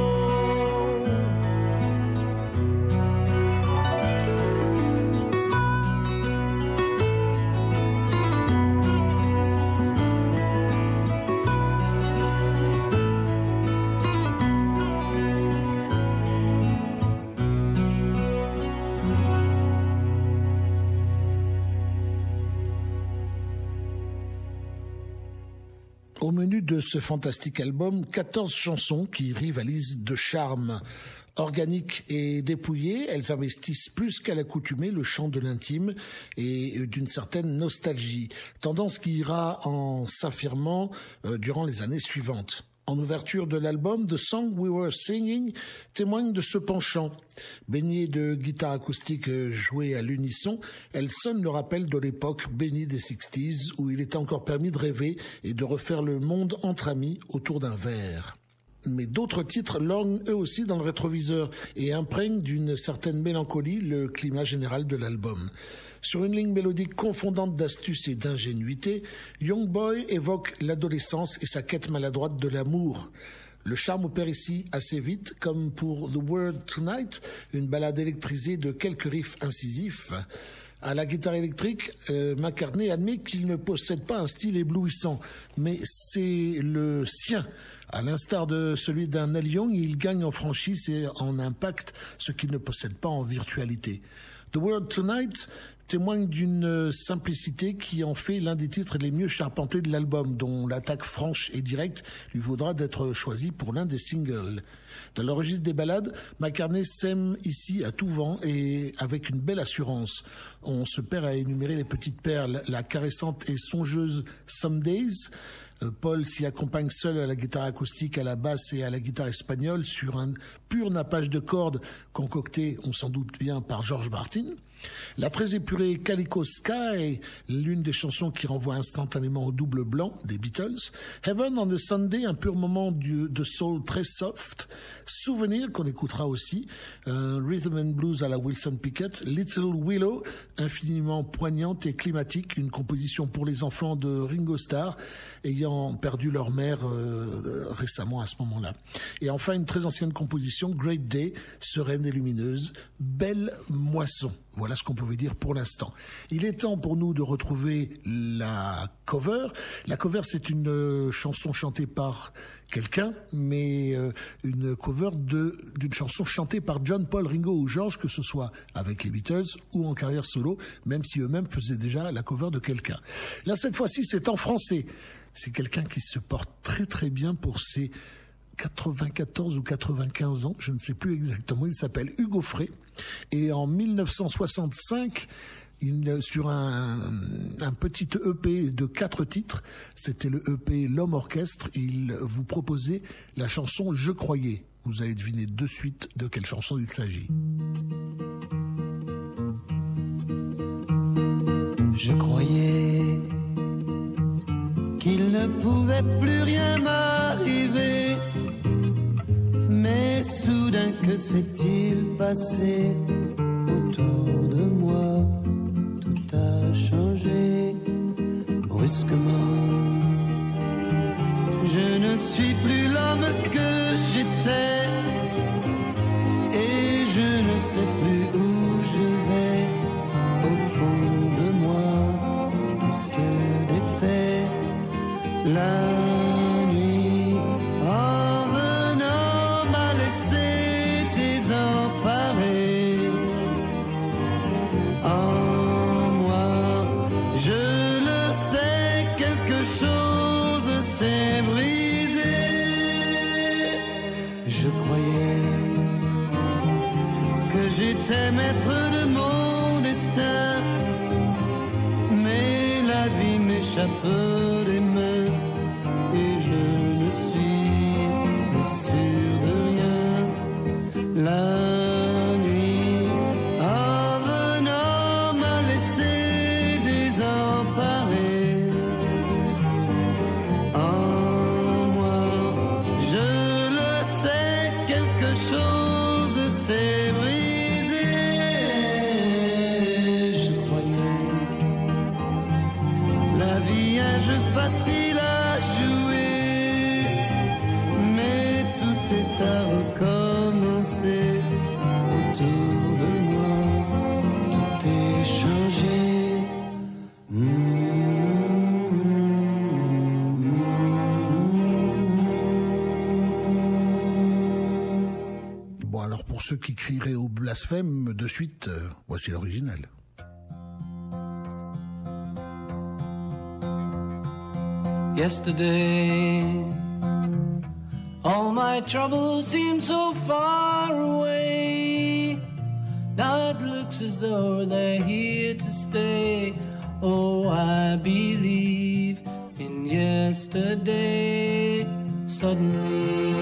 Au menu de ce fantastique album, 14 chansons qui rivalisent de charme. Organiques et dépouillées, elles investissent plus qu'à l'accoutumée le chant de l'intime et d'une certaine nostalgie, tendance qui ira en s'affirmant durant les années suivantes. En ouverture de l'album, The Song We Were Singing témoigne de ce penchant. Baignée de guitare acoustique jouée à l'unisson, elle sonne le rappel de l'époque bénie des 60s où il était encore permis de rêver et de refaire le monde entre amis autour d'un verre. Mais d'autres titres lorgnent eux aussi dans le rétroviseur et imprègnent d'une certaine mélancolie le climat général de l'album. Sur une ligne mélodique confondante d'astuce et d'ingénuité, Young Boy évoque l'adolescence et sa quête maladroite de l'amour. Le charme opère ici assez vite, comme pour The World Tonight, une ballade électrisée de quelques riffs incisifs. À la guitare électrique, McCartney admet qu'il ne possède pas un style éblouissant, mais c'est le sien. À l'instar de celui d'un Neil Young, il gagne en franchise et en impact, ce qu'il ne possède pas en virtualité. The World Tonight témoigne d'une simplicité qui en fait l'un des titres les mieux charpentés de l'album, dont l'attaque franche et directe lui vaudra d'être choisi pour l'un des singles. Dans le registre des ballades, McCartney sème ici à tout vent et avec une belle assurance. On se perd à énumérer les petites perles, la caressante et songeuse Some Days. Paul s'y accompagne seul à la guitare acoustique, à la basse et à la guitare espagnole sur un pur nappage de cordes concocté, on s'en doute bien, par George Martin. La très épurée Calico Sky, l'une des chansons qui renvoie instantanément au double blanc des Beatles. Heaven on a Sunday, un pur moment de soul très soft. Souvenir qu'on écoutera aussi. Rhythm and Blues à la Wilson Pickett. Little Willow, infiniment poignante et climatique, une composition pour les enfants de Ringo Starr, ayant perdu leur mère récemment à ce moment-là. Et enfin, une très ancienne composition, Great Day, sereine et lumineuse, belle moisson. Voilà ce qu'on pouvait dire pour l'instant. Il est temps pour nous de retrouver la cover. La cover, c'est une chanson chantée par quelqu'un, mais une cover d'une chanson chantée par John, Paul, Ringo ou George, que ce soit avec les Beatles ou en carrière solo, même si eux-mêmes faisaient déjà la cover de quelqu'un. Là, cette fois-ci, c'est en français. C'est quelqu'un qui se porte très très bien pour ses 94 ou 95 ans, je ne sais plus exactement, il s'appelle Hugo Frey. Et en 1965, sur un petit EP de 4 titres, c'était le EP L'Homme Orchestre, il vous proposait la chanson Je croyais. Vous allez deviner de suite de quelle chanson il s'agit. Je croyais qu'il ne pouvait plus rien m'arriver, mais soudain que s'est-il passé autour de moi? Tout a changé brusquement. Je ne suis plus l'homme que j'étais et je ne sais plus où je vais. Au fond de moi, tout se défait. La nuit, en venant, m'a laissé désemparé. En moi, je le sais, quelque chose s'est brisé. Je croyais que j'étais maître de mon destin, mais la vie m'échappe des mains. Et je ne suis sûr de rien. La nuit, en venant, m'a laissé désemparé. En moi, je le sais, quelque chose s'est brisé. Je croyais la vie un jeu facile à jouer, mais tout est à recommencer. Autour de moi, tout est changé. Bon, alors pour ceux qui crieraient au blasphème, de suite, voici l'original. Yesterday, all my troubles seem so far away. Now it looks as though they're here to stay. Oh, I believe in yesterday. Suddenly,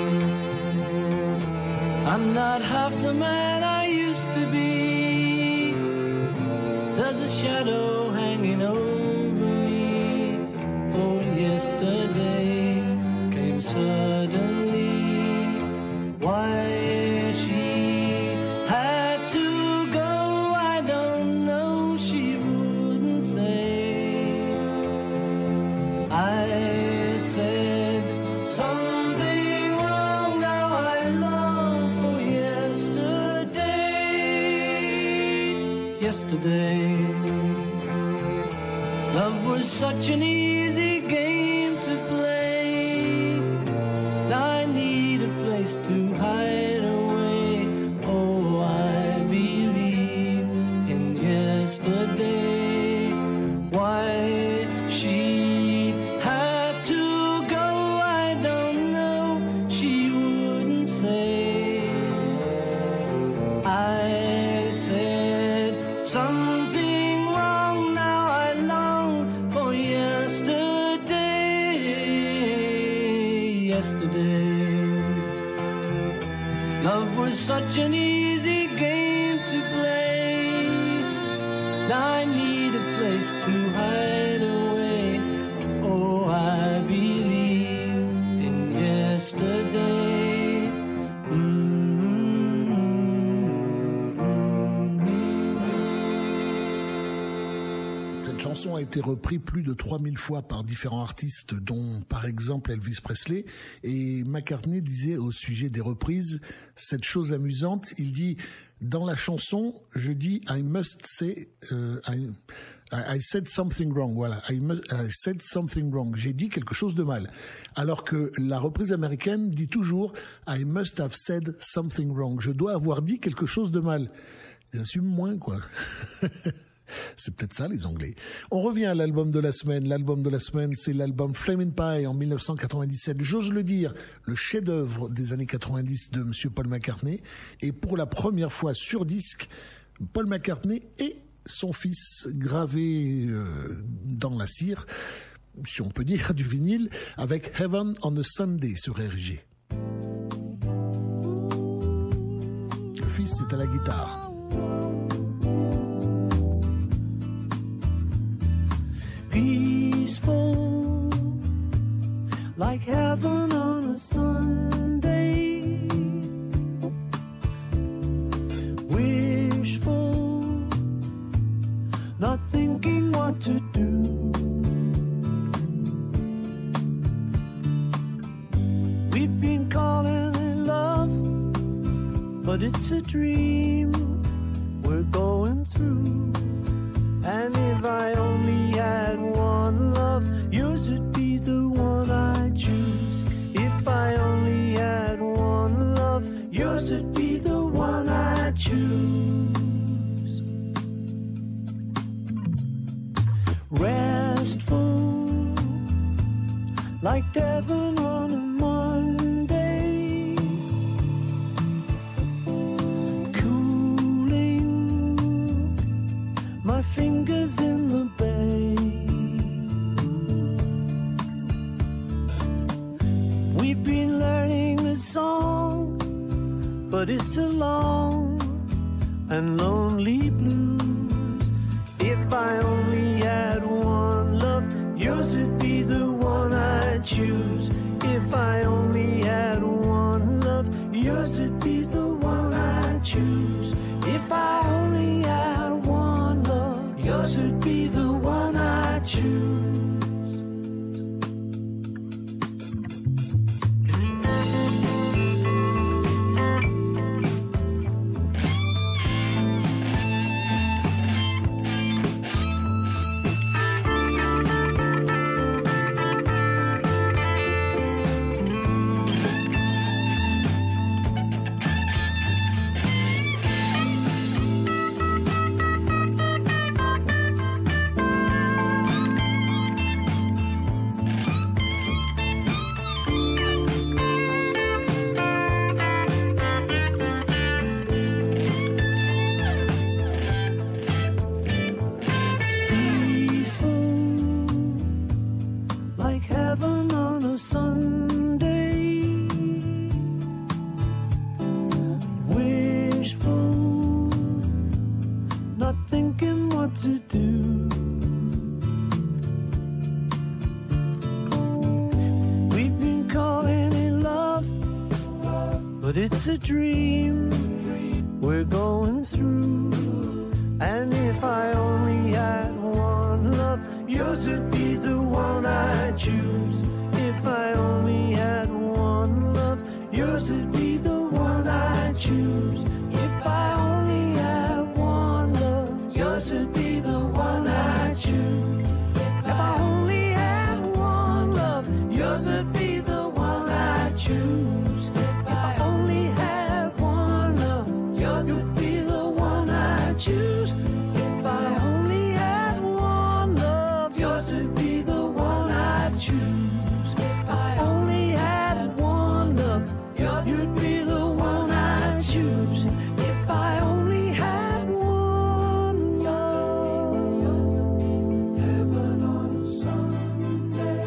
I'm not half the man I used to be. There's a shadow hanging over me. Oh, yesterday came suddenly. Why she had to go, I don't know, she wouldn't say. I said something wrong, now I long for yesterday. Yesterday, love was such an easy game to play. Now I need a place to hide away. Oh, I believe in yesterday. was such an easy game to play. Now I need a place to hide away. Oh, I believe in yesterday. Cette chanson a été reprise plus de 3000 fois par différents artistes, dont par exemple Elvis Presley. Et McCartney disait au sujet des reprises cette chose amusante. Il dit, dans la chanson, je dis I must say, I said something wrong. Voilà, I said something wrong. J'ai dit quelque chose de mal. Alors que la reprise américaine dit toujours I must have said something wrong. Je dois avoir dit quelque chose de mal. Ils assument moins, quoi. C'est peut-être ça, les Anglais. On revient à l'album de la semaine. L'album de la semaine, c'est l'album Flamin' Pie en 1997. J'ose le dire, le chef-d'œuvre des années 90 de Monsieur Paul McCartney. Et pour la première fois sur disque, Paul McCartney et son fils gravés dans la cire, si on peut dire, du vinyle, avec Heaven on a Sunday sur RG. Le fils est à la guitare. Peaceful, like heaven on a Sunday. Wishful, not thinking what to do. We've been calling it love, but it's a dream we're going through. And if I only had one love, yours would be the one I choose. If I only had one love, yours would be the one I choose. Restful, like heaven on a Monday. Cooling, my fingers in the bay. We've been learning a song, but it's a long and lonely blues. If I only had one love, yours would be the one I'd choose. If I only had one love, yours would be the one I'd choose. If I only had one love, yours would be the one I choose. But it's a dream we're going through. And if I only had one love, yours would be the one I choose. If I only had one love, yours would be the one I choose. If I only had one love, yours would be the one I choose. If I only had one love, yours would be the one I choose. If I only had one love, yours would be the one I choose. If I only had one love, yours would be the one I choose. If I only had one love, yours would be the one I choose. If I only had one love, heaven on Sunday.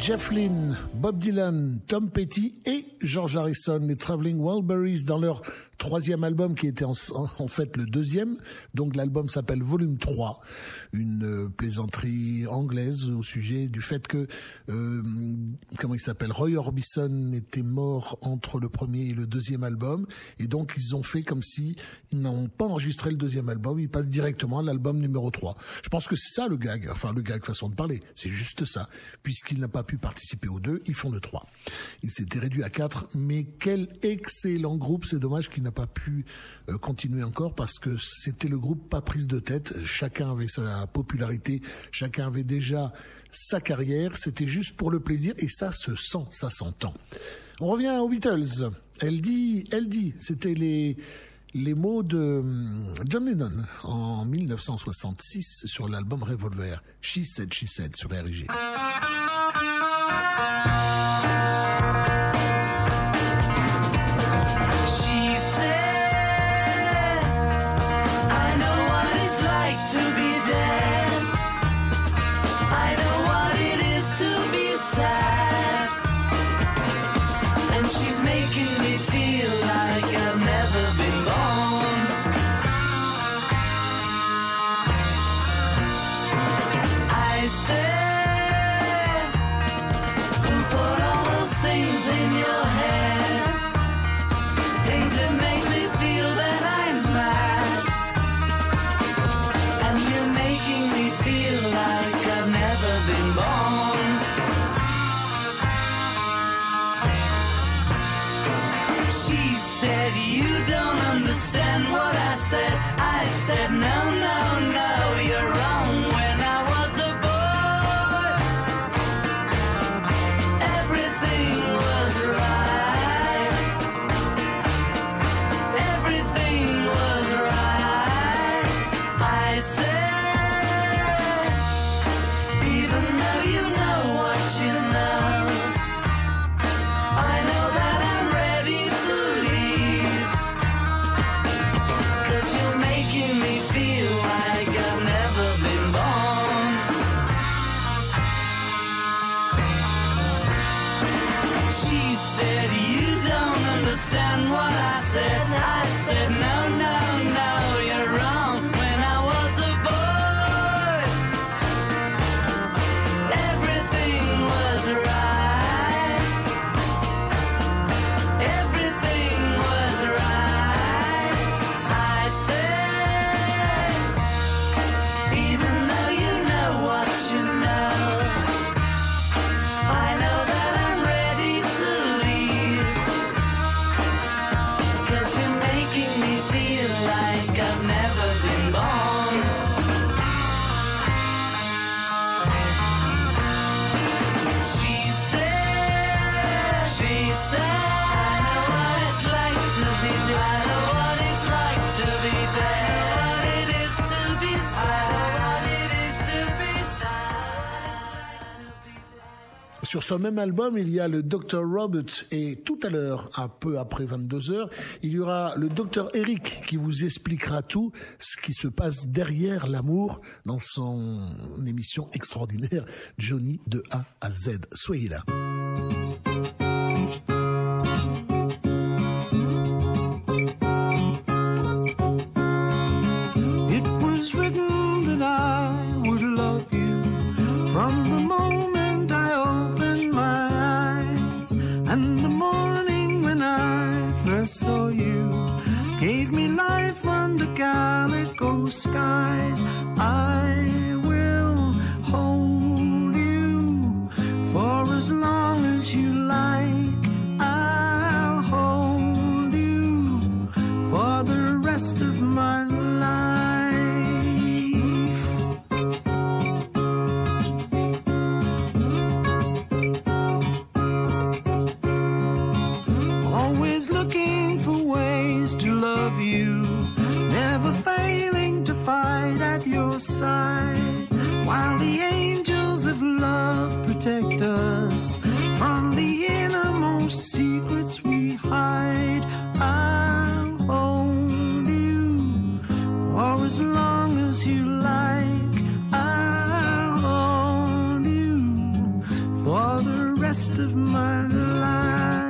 Jeff Lynne, Bob Dylan, Tom Petty et George Harrison, les Traveling Wilburys, dans leur troisième album qui était en fait le deuxième. Donc l'album s'appelle Volume 3, une plaisanterie anglaise au sujet du fait que Roy Orbison était mort entre le premier et le deuxième album, et donc ils ont fait comme si ils n'ont pas enregistré le deuxième album, ils passent directement à l'album numéro 3. Je pense que c'est ça le gag, façon de parler, c'est juste ça. Puisqu'il n'a pas pu participer aux deux, ils font le 3. Il s'était réduit à 4, mais quel excellent groupe, c'est dommage qu'il n'a pas pu continuer encore parce que c'était le groupe pas prise de tête, chacun avait sa popularité, chacun avait déjà sa carrière, c'était juste pour le plaisir et ça se sent, ça s'entend. On revient aux Beatles. Elle dit, c'était les mots de John Lennon en 1966 sur l'album Revolver. She Said sur RG. Sur ce même album, il y a le Dr Robert et tout à l'heure, un peu après 22h, il y aura le Dr Eric qui vous expliquera tout ce qui se passe derrière l'amour dans son émission extraordinaire Johnny de A à Z. Soyez là. It was written that I would love you from the moment I opened my eyes, and the morning when I first saw you gave me life under calico skies. I will hold you for as long as you like. I'll hold you for the rest of my life. Always looking for ways to love you, never failing to fight at your side, while the angels of love protect us from the innermost secrets we hide. I'll hold you for as long as you like. I'll hold you for the rest of my life.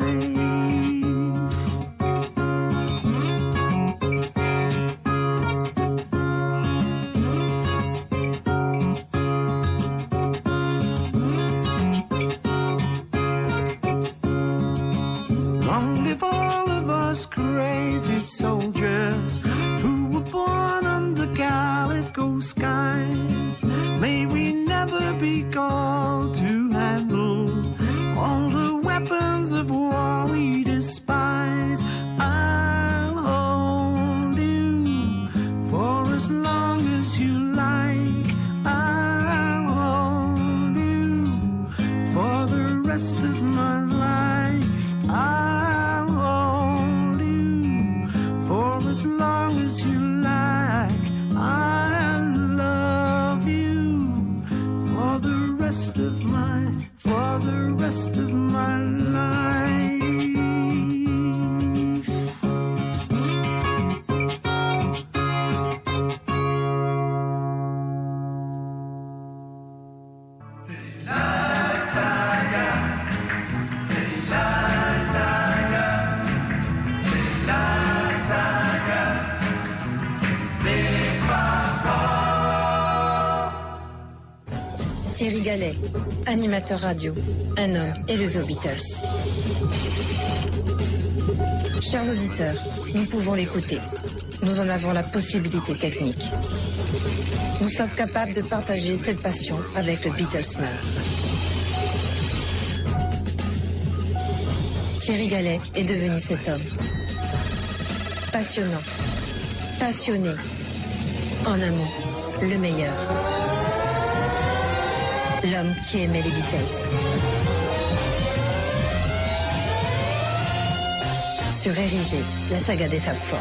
Long live all of us crazy soldiers who were born under calico skies. May we never be called to handle all the weapons of war we despise. I'll hold you for as long as you like. I'll hold you for the rest of my life. I'll hold you for as long as you like. I love you for the rest of my life. Thierry Gallet, animateur radio, un homme élevé aux Beatles. Chers auditeurs, nous pouvons l'écouter. Nous en avons la possibilité technique. Nous sommes capables de partager cette passion avec le Beatlesman. Thierry Gallet est devenu cet homme. Passionnant, passionné, en un mot, le meilleur. L'homme qui aimait les Beatles. Sur Érigé, la saga des Fab Four.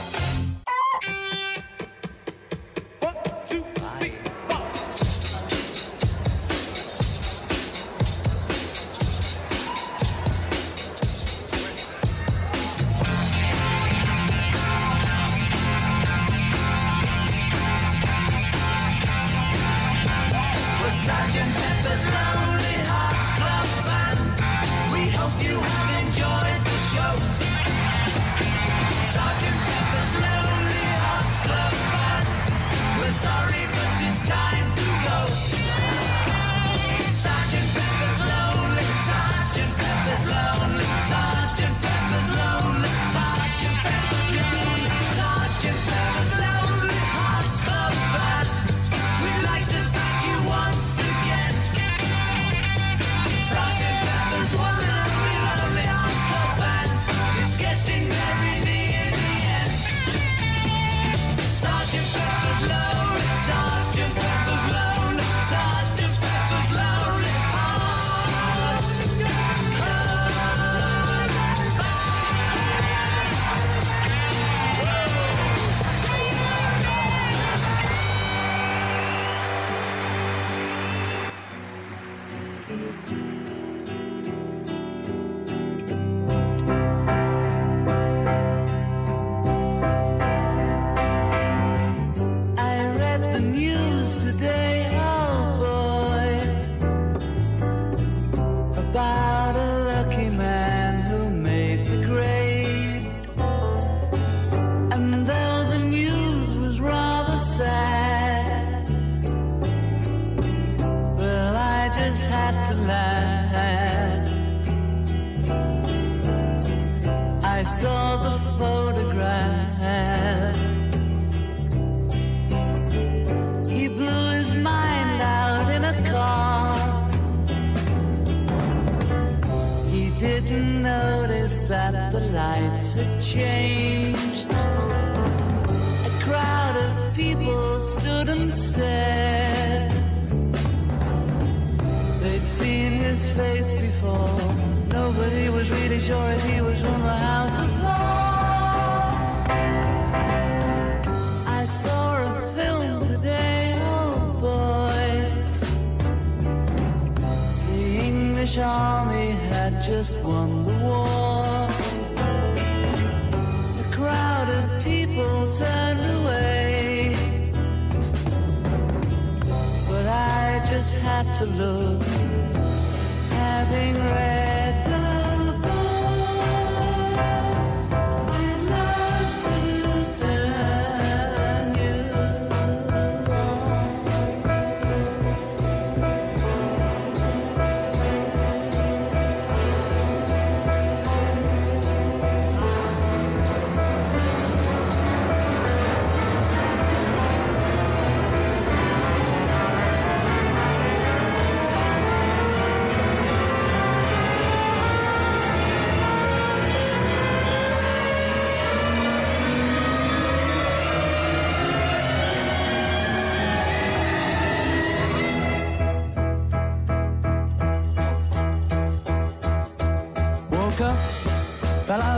To look, having read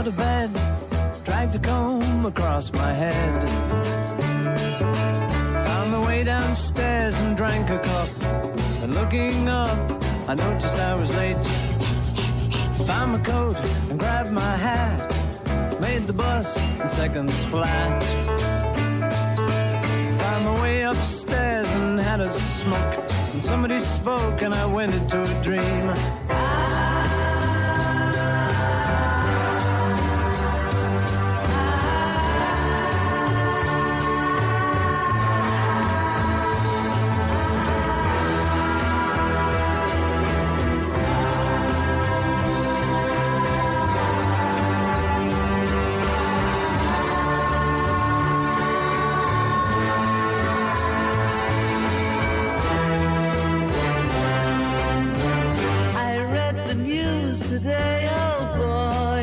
of bed, dragged a comb across my head. Found my way downstairs and drank a cup. And looking up, I noticed I was late. Found my coat and grabbed my hat. Made the bus in seconds flat. Found my way upstairs and had a smoke. And somebody spoke and I went into a dream. Today, oh boy,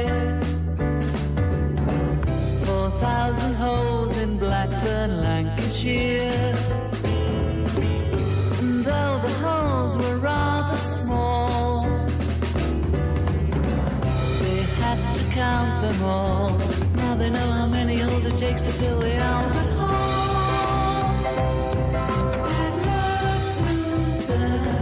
4,000 holes in Blackburn, Lancashire. And though the holes were rather small, they had to count them all. Now they know how many holes it takes to fill the Albert Hall. I'd love to die.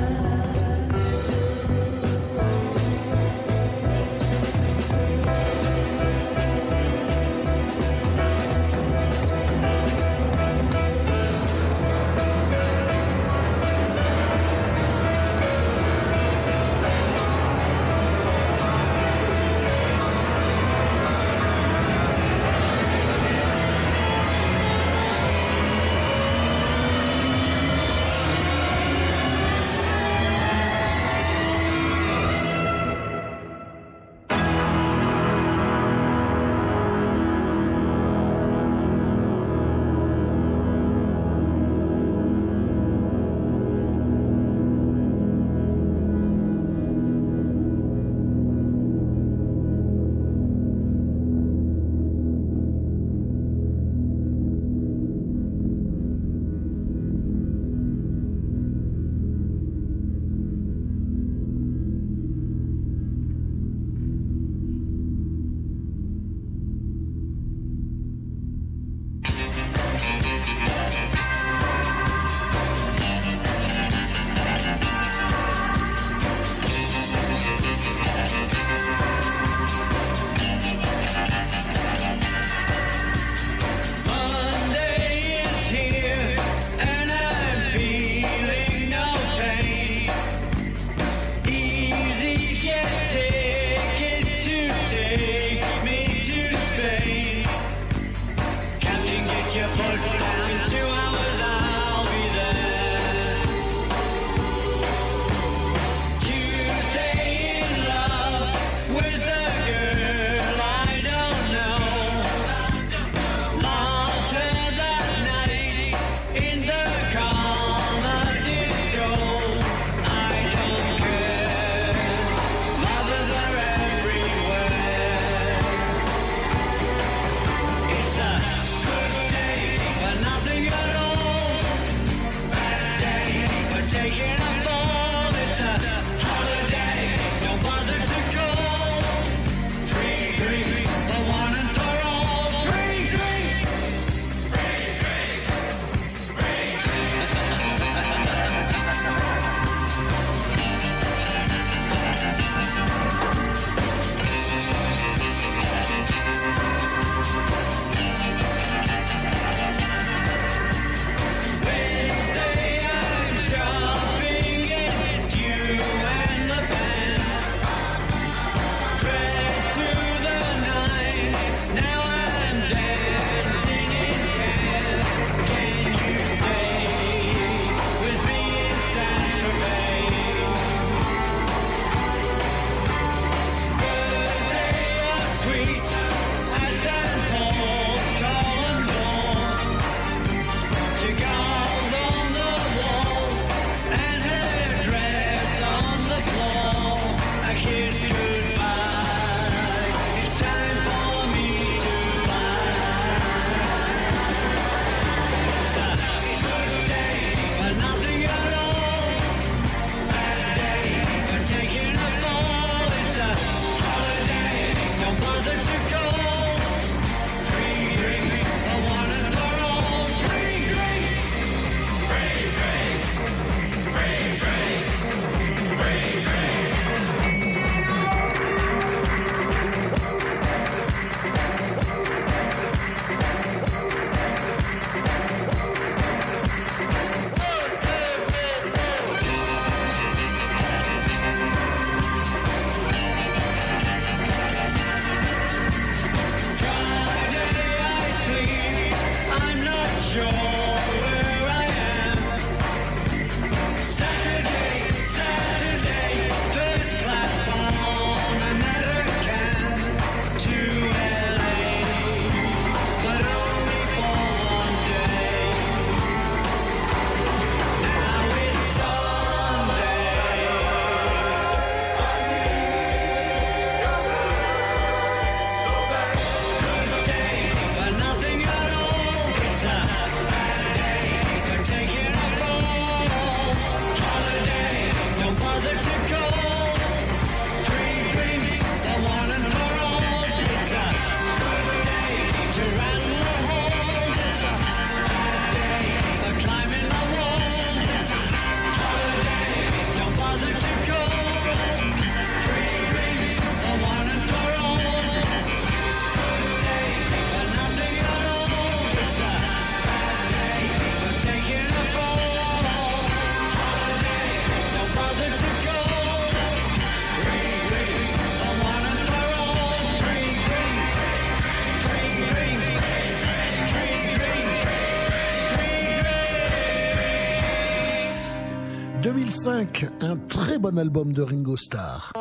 2005, un très bon album de Ringo Starr.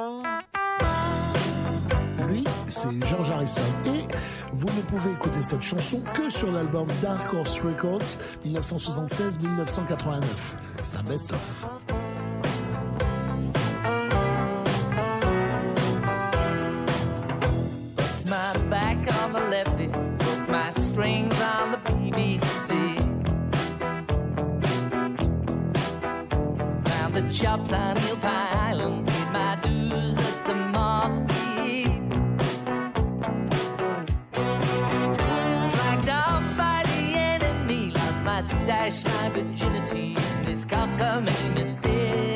Lui, c'est George Harrison. Et vous ne pouvez écouter cette chanson que sur l'album Dark Horse Records 1976-1989. C'est un best-of. It's my back on the levee, my strings on the BBC. Found the chops on Hill Island, paid my dues at the marquee. Slacked off by the enemy, lost my stash, my virginity. This cockamamie business.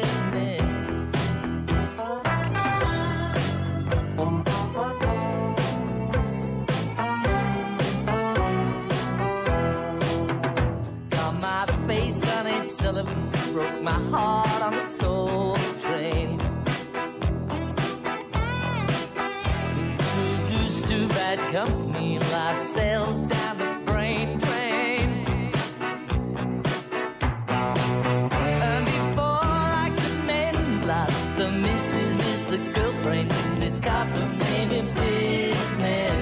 Sullivan broke my heart on the soul train. Introduced to bad company, lost sales down the brain drain. And before I could mend, lost the missus, missed the girlfriend, this cockamamie business.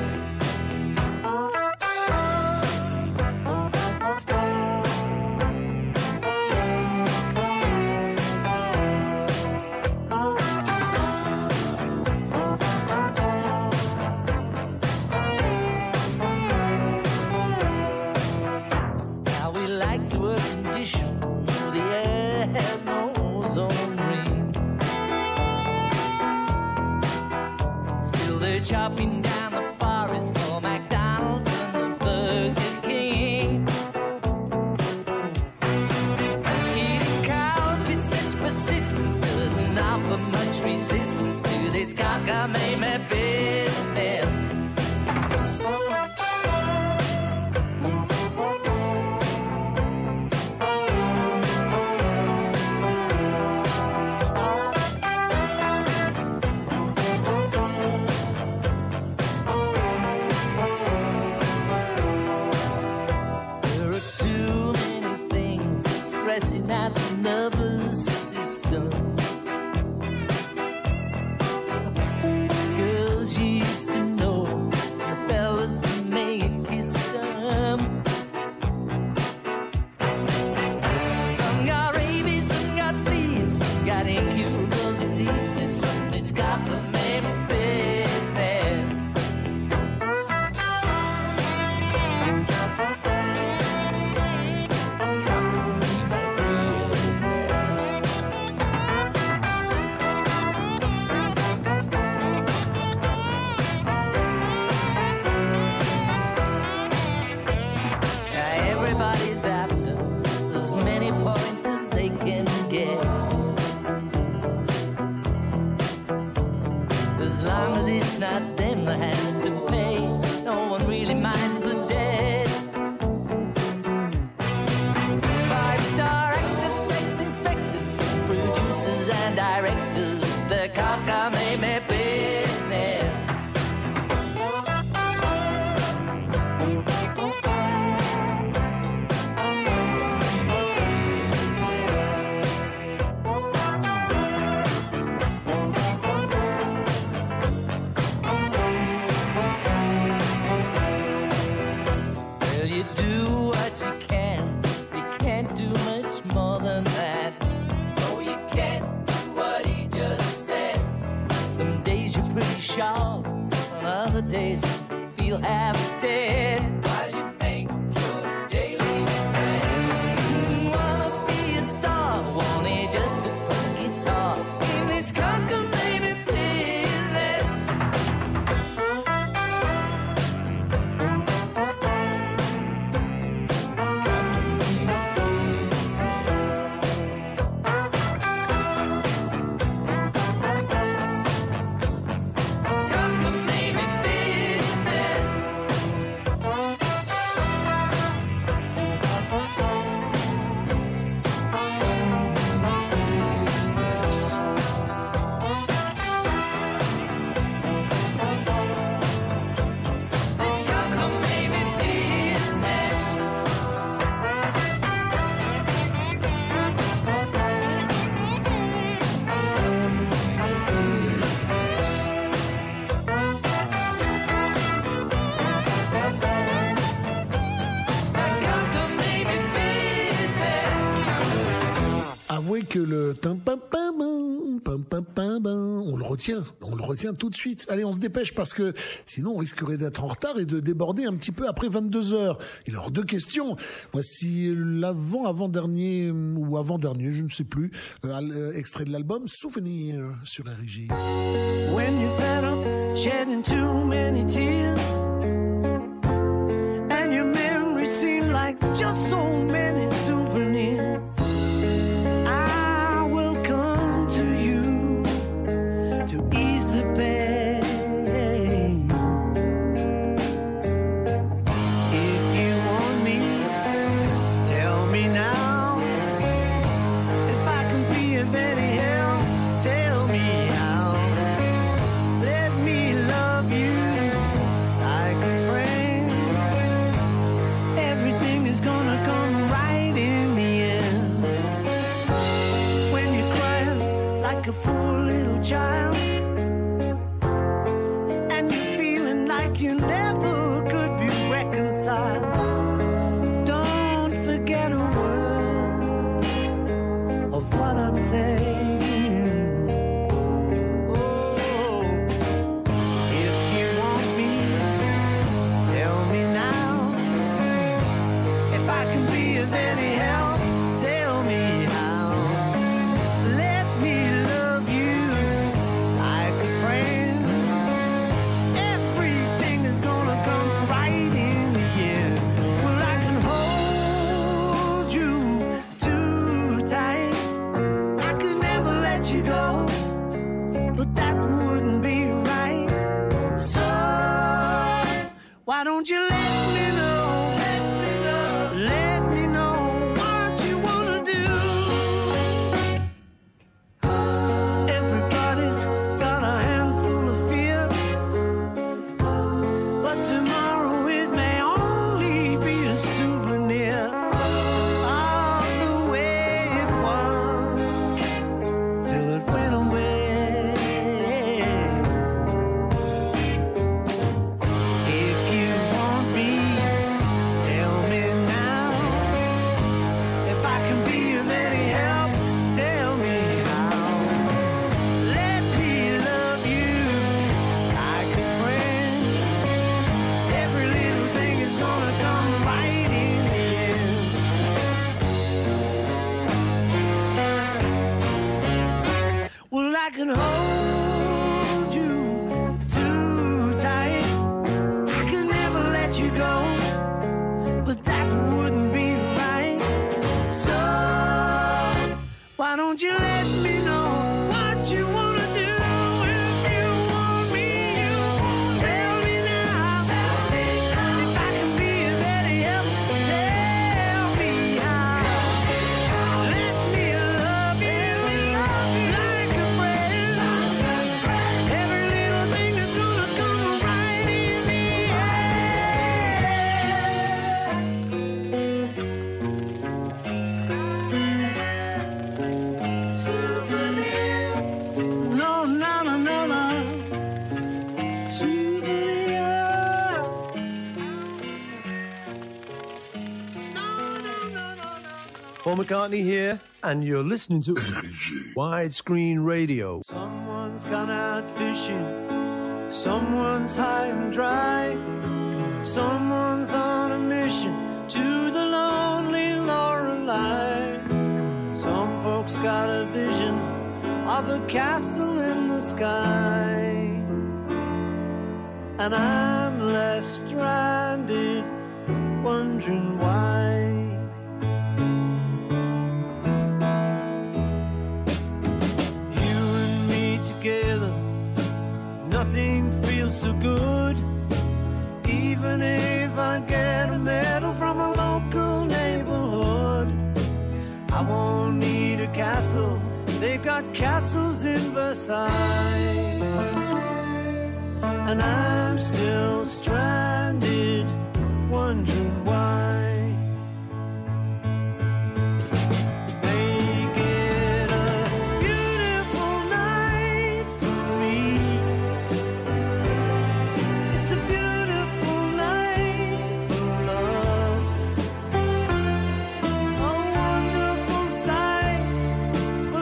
Chopping down the forest for McDonald's and the Burger King. Eating cows with such persistence doesn't offer much resistance to this cockamamie business. Not the nervous system. Girls used to know the fellas that made kiss them. Some got rabies, some got fleas, some got incurable diseases from this cockamamie business. Everybody's after as many points as they can get. As long as it's not them that has to pay, no one really minds the debt. 5-star actors, tax inspectors, producers and directors with their cockamamie business. Sharp, on other days you feel half dead. While you make your daily bread. Wanna be a star, want it just to play guitar in this cockamamie business. Cockamamie business. que le tim pam pam pam pam pam pam, on le retient tout de suite. Allez, on se dépêche parce que sinon on risquerait d'être en retard et de déborder un petit peu après 22h. Il y aura 2 questions. Voici avant-dernier ou avant-dernier, je ne sais plus, extrait de l'album Souvenir sur RJ. When you're fed up, shedding too many tears, and your memories seem like just so many souvenirs, I will come to you to ease the pain. If you want me, tell me now. If I can be of any help, tell me how. Let me love you like a friend. Everything is gonna come right in the end. When you're crying like a poor little child, and you're feeling like you never could be reconciled, don't forget a word of what I'm saying. Oh, if you want me, tell me now. If I can be of any help, tell me how. Let me love you like a friend. Everything is gonna come right in the end. Well, I can hold you too tight. I could never let you go, but that wouldn't be right. So why don't you let me know? Let me know what you wanna do. Everybody's got a handful of fear, but tomorrow it may only be a souvenir of the way it was till it went away. If you want me, tell me now. If I can be of any help, tell me how. Let me love you like a friend. Every little thing is gonna come right in the end. Well, I can hold you too tight. I could never let you go, but that wouldn't be right. So why don't you let me know what you wanna do? If you want me, you tell me now. If I can be of any help, tell me how. Let me love you like a friend. Every little thing is gonna come right in the end. Souvenir. No, no, no, no, no. Souvenir. No, no, no, no, no. Paul McCartney here, and you're listening to Widescreen Radio. Someone's gone out fishing, someone's high and dry, someone's on a mission to the lonely Lorelei. Some folks got a vision of a castle in the sky, and I'm left stranded, wondering why. You and me together, nothing feels so good. Even if I get a medal from a local neighborhood, I won't need a castle. They've got castles in Versailles, and I'm still stranded, wondering why. Make it a beautiful night for me. It's a beautiful night for love. A wonderful sight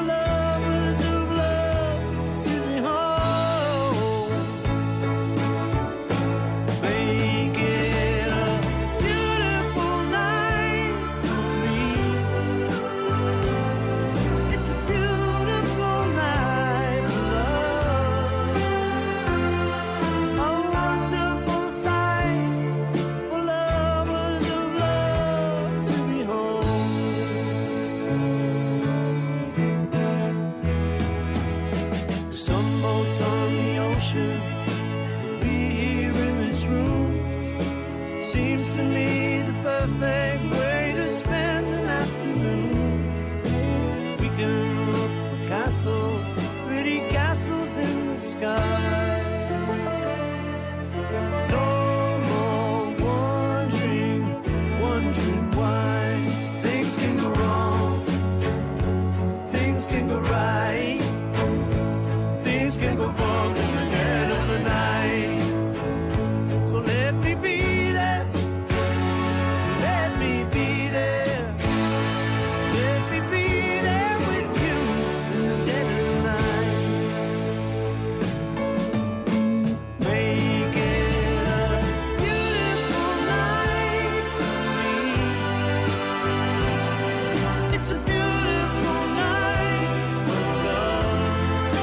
It's a beautiful night for love,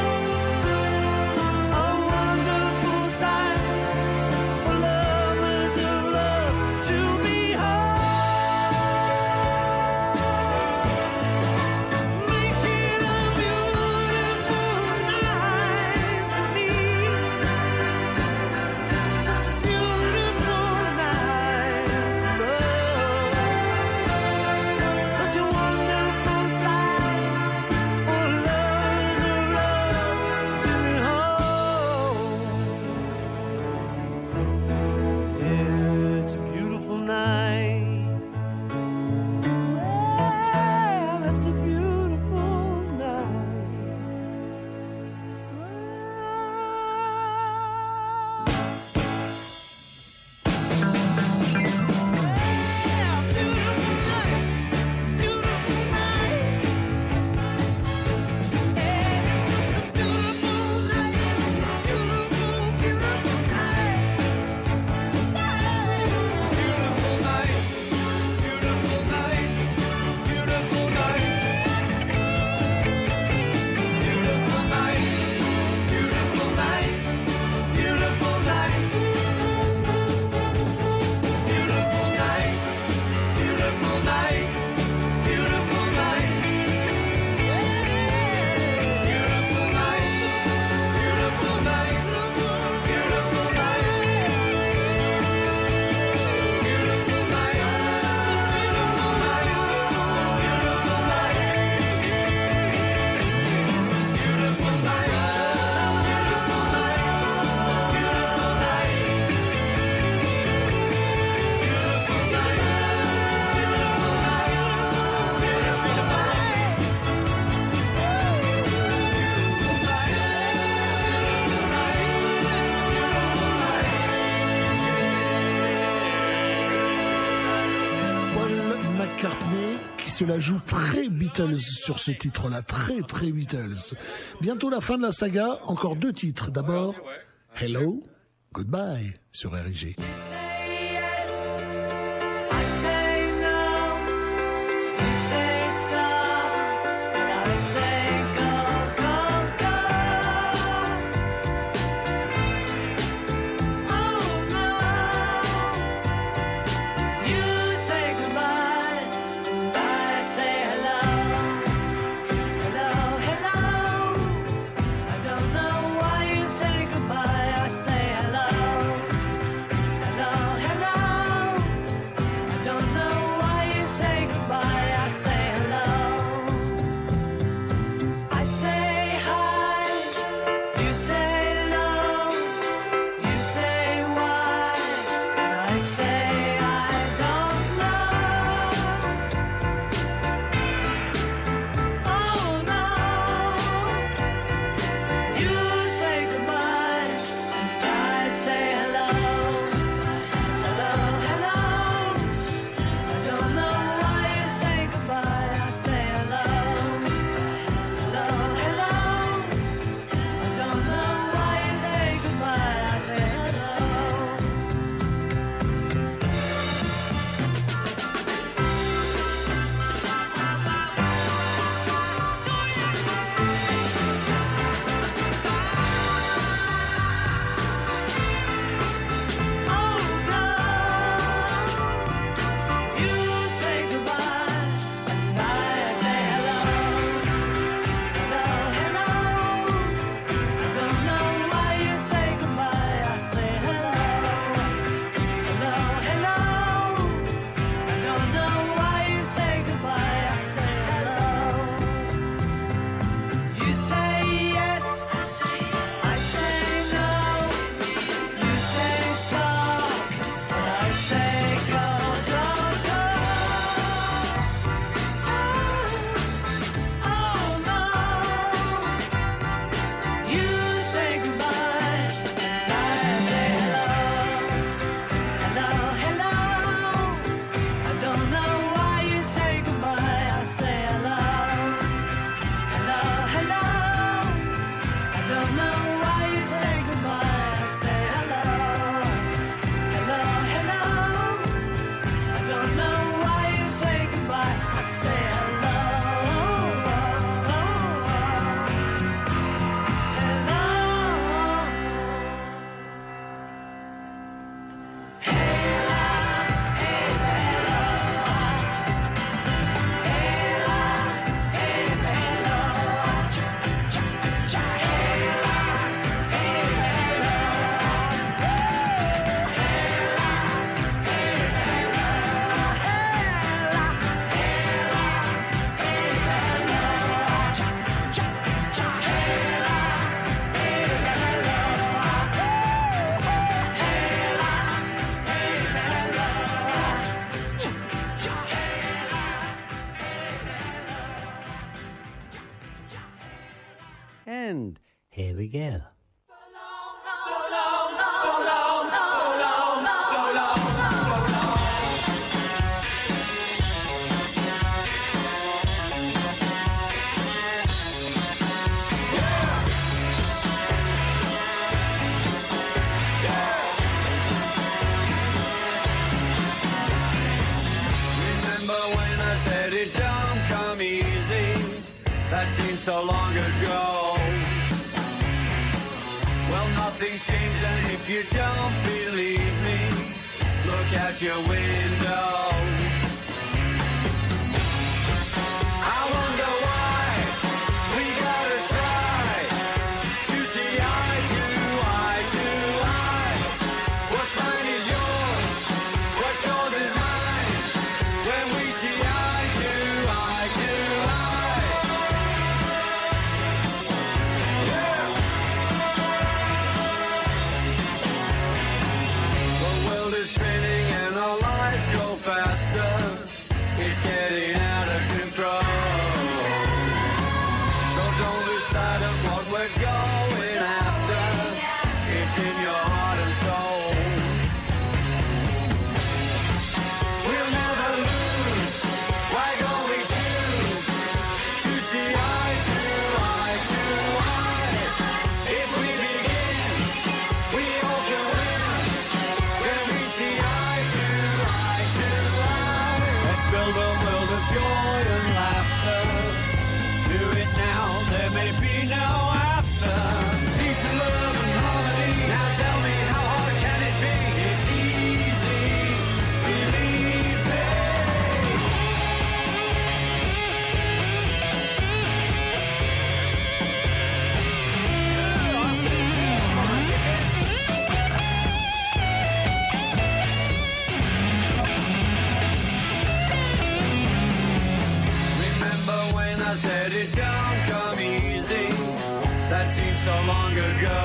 a wonderful sight for lovers of love to behold. Make it a beautiful night for me. Such a beautiful night for love, such a wonderful sight for lovers of love to behold. Yeah, it's a beautiful night. Well, it's a beautiful night. Paul McCartney qui se la joue très Beatles sur ce titre-là, très très Beatles. Bientôt la fin de la saga, encore 2 titres. D'abord, Hello, Goodbye sur RG. I say no, you say stop, and I say go, go, go. Oh no, you say goodbye, I say hello, hello, hello. I don't know why you say goodbye, I say hello, hello, end. Here we go. That seems so long ago. Well, nothing's changed, and if you don't believe me, look out your window. I wonder why we gotta try to see eye to eye to eye. What's mine is yours, what's yours is mine. When we see eye to eye to eye. Faster, it's getting out of control. So don't lose sight of what we're going after. It's in your heart and soul. We'll never lose. Why don't we choose to see eye to eye to eye? If we begin, we all can win. When we see eye to eye to build a world of joy and laughter. Do it now, there may be no after. Peace and love and harmony. Now tell me, how hard can it be? It's easy, believe me. I said it don't come easy. That seems so long ago.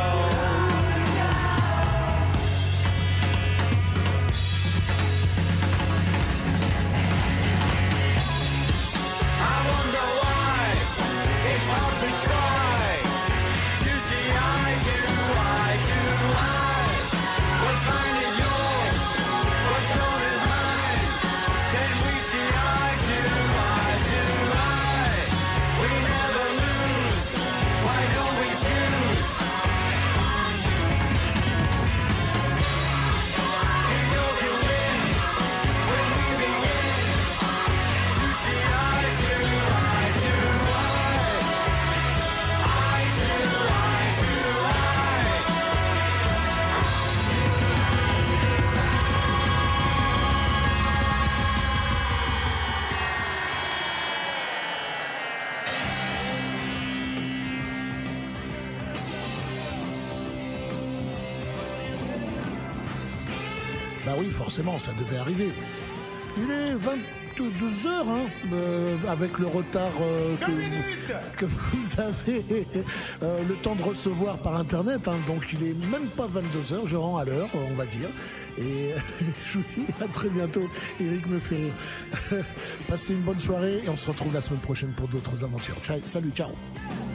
I wonder why it's hard to try to see eye to eye to eye. What's mine is yours, what's yours is mine. Then we see eye to eye to eye. We never lose. Why don't we choose? And you can win when we begin to see eye to eye to eye. Eye to eye to eye. Bah oui, forcément, ça devait arriver. Il est 22h, hein, avec le retard que vous avez le temps de recevoir par Internet. Hein, donc il est même pas 22h, je rends à l'heure, on va dire. Et je vous dis à très bientôt. Eric me fait rire. Passez une bonne soirée et on se retrouve la semaine prochaine pour d'autres aventures. Salut, ciao.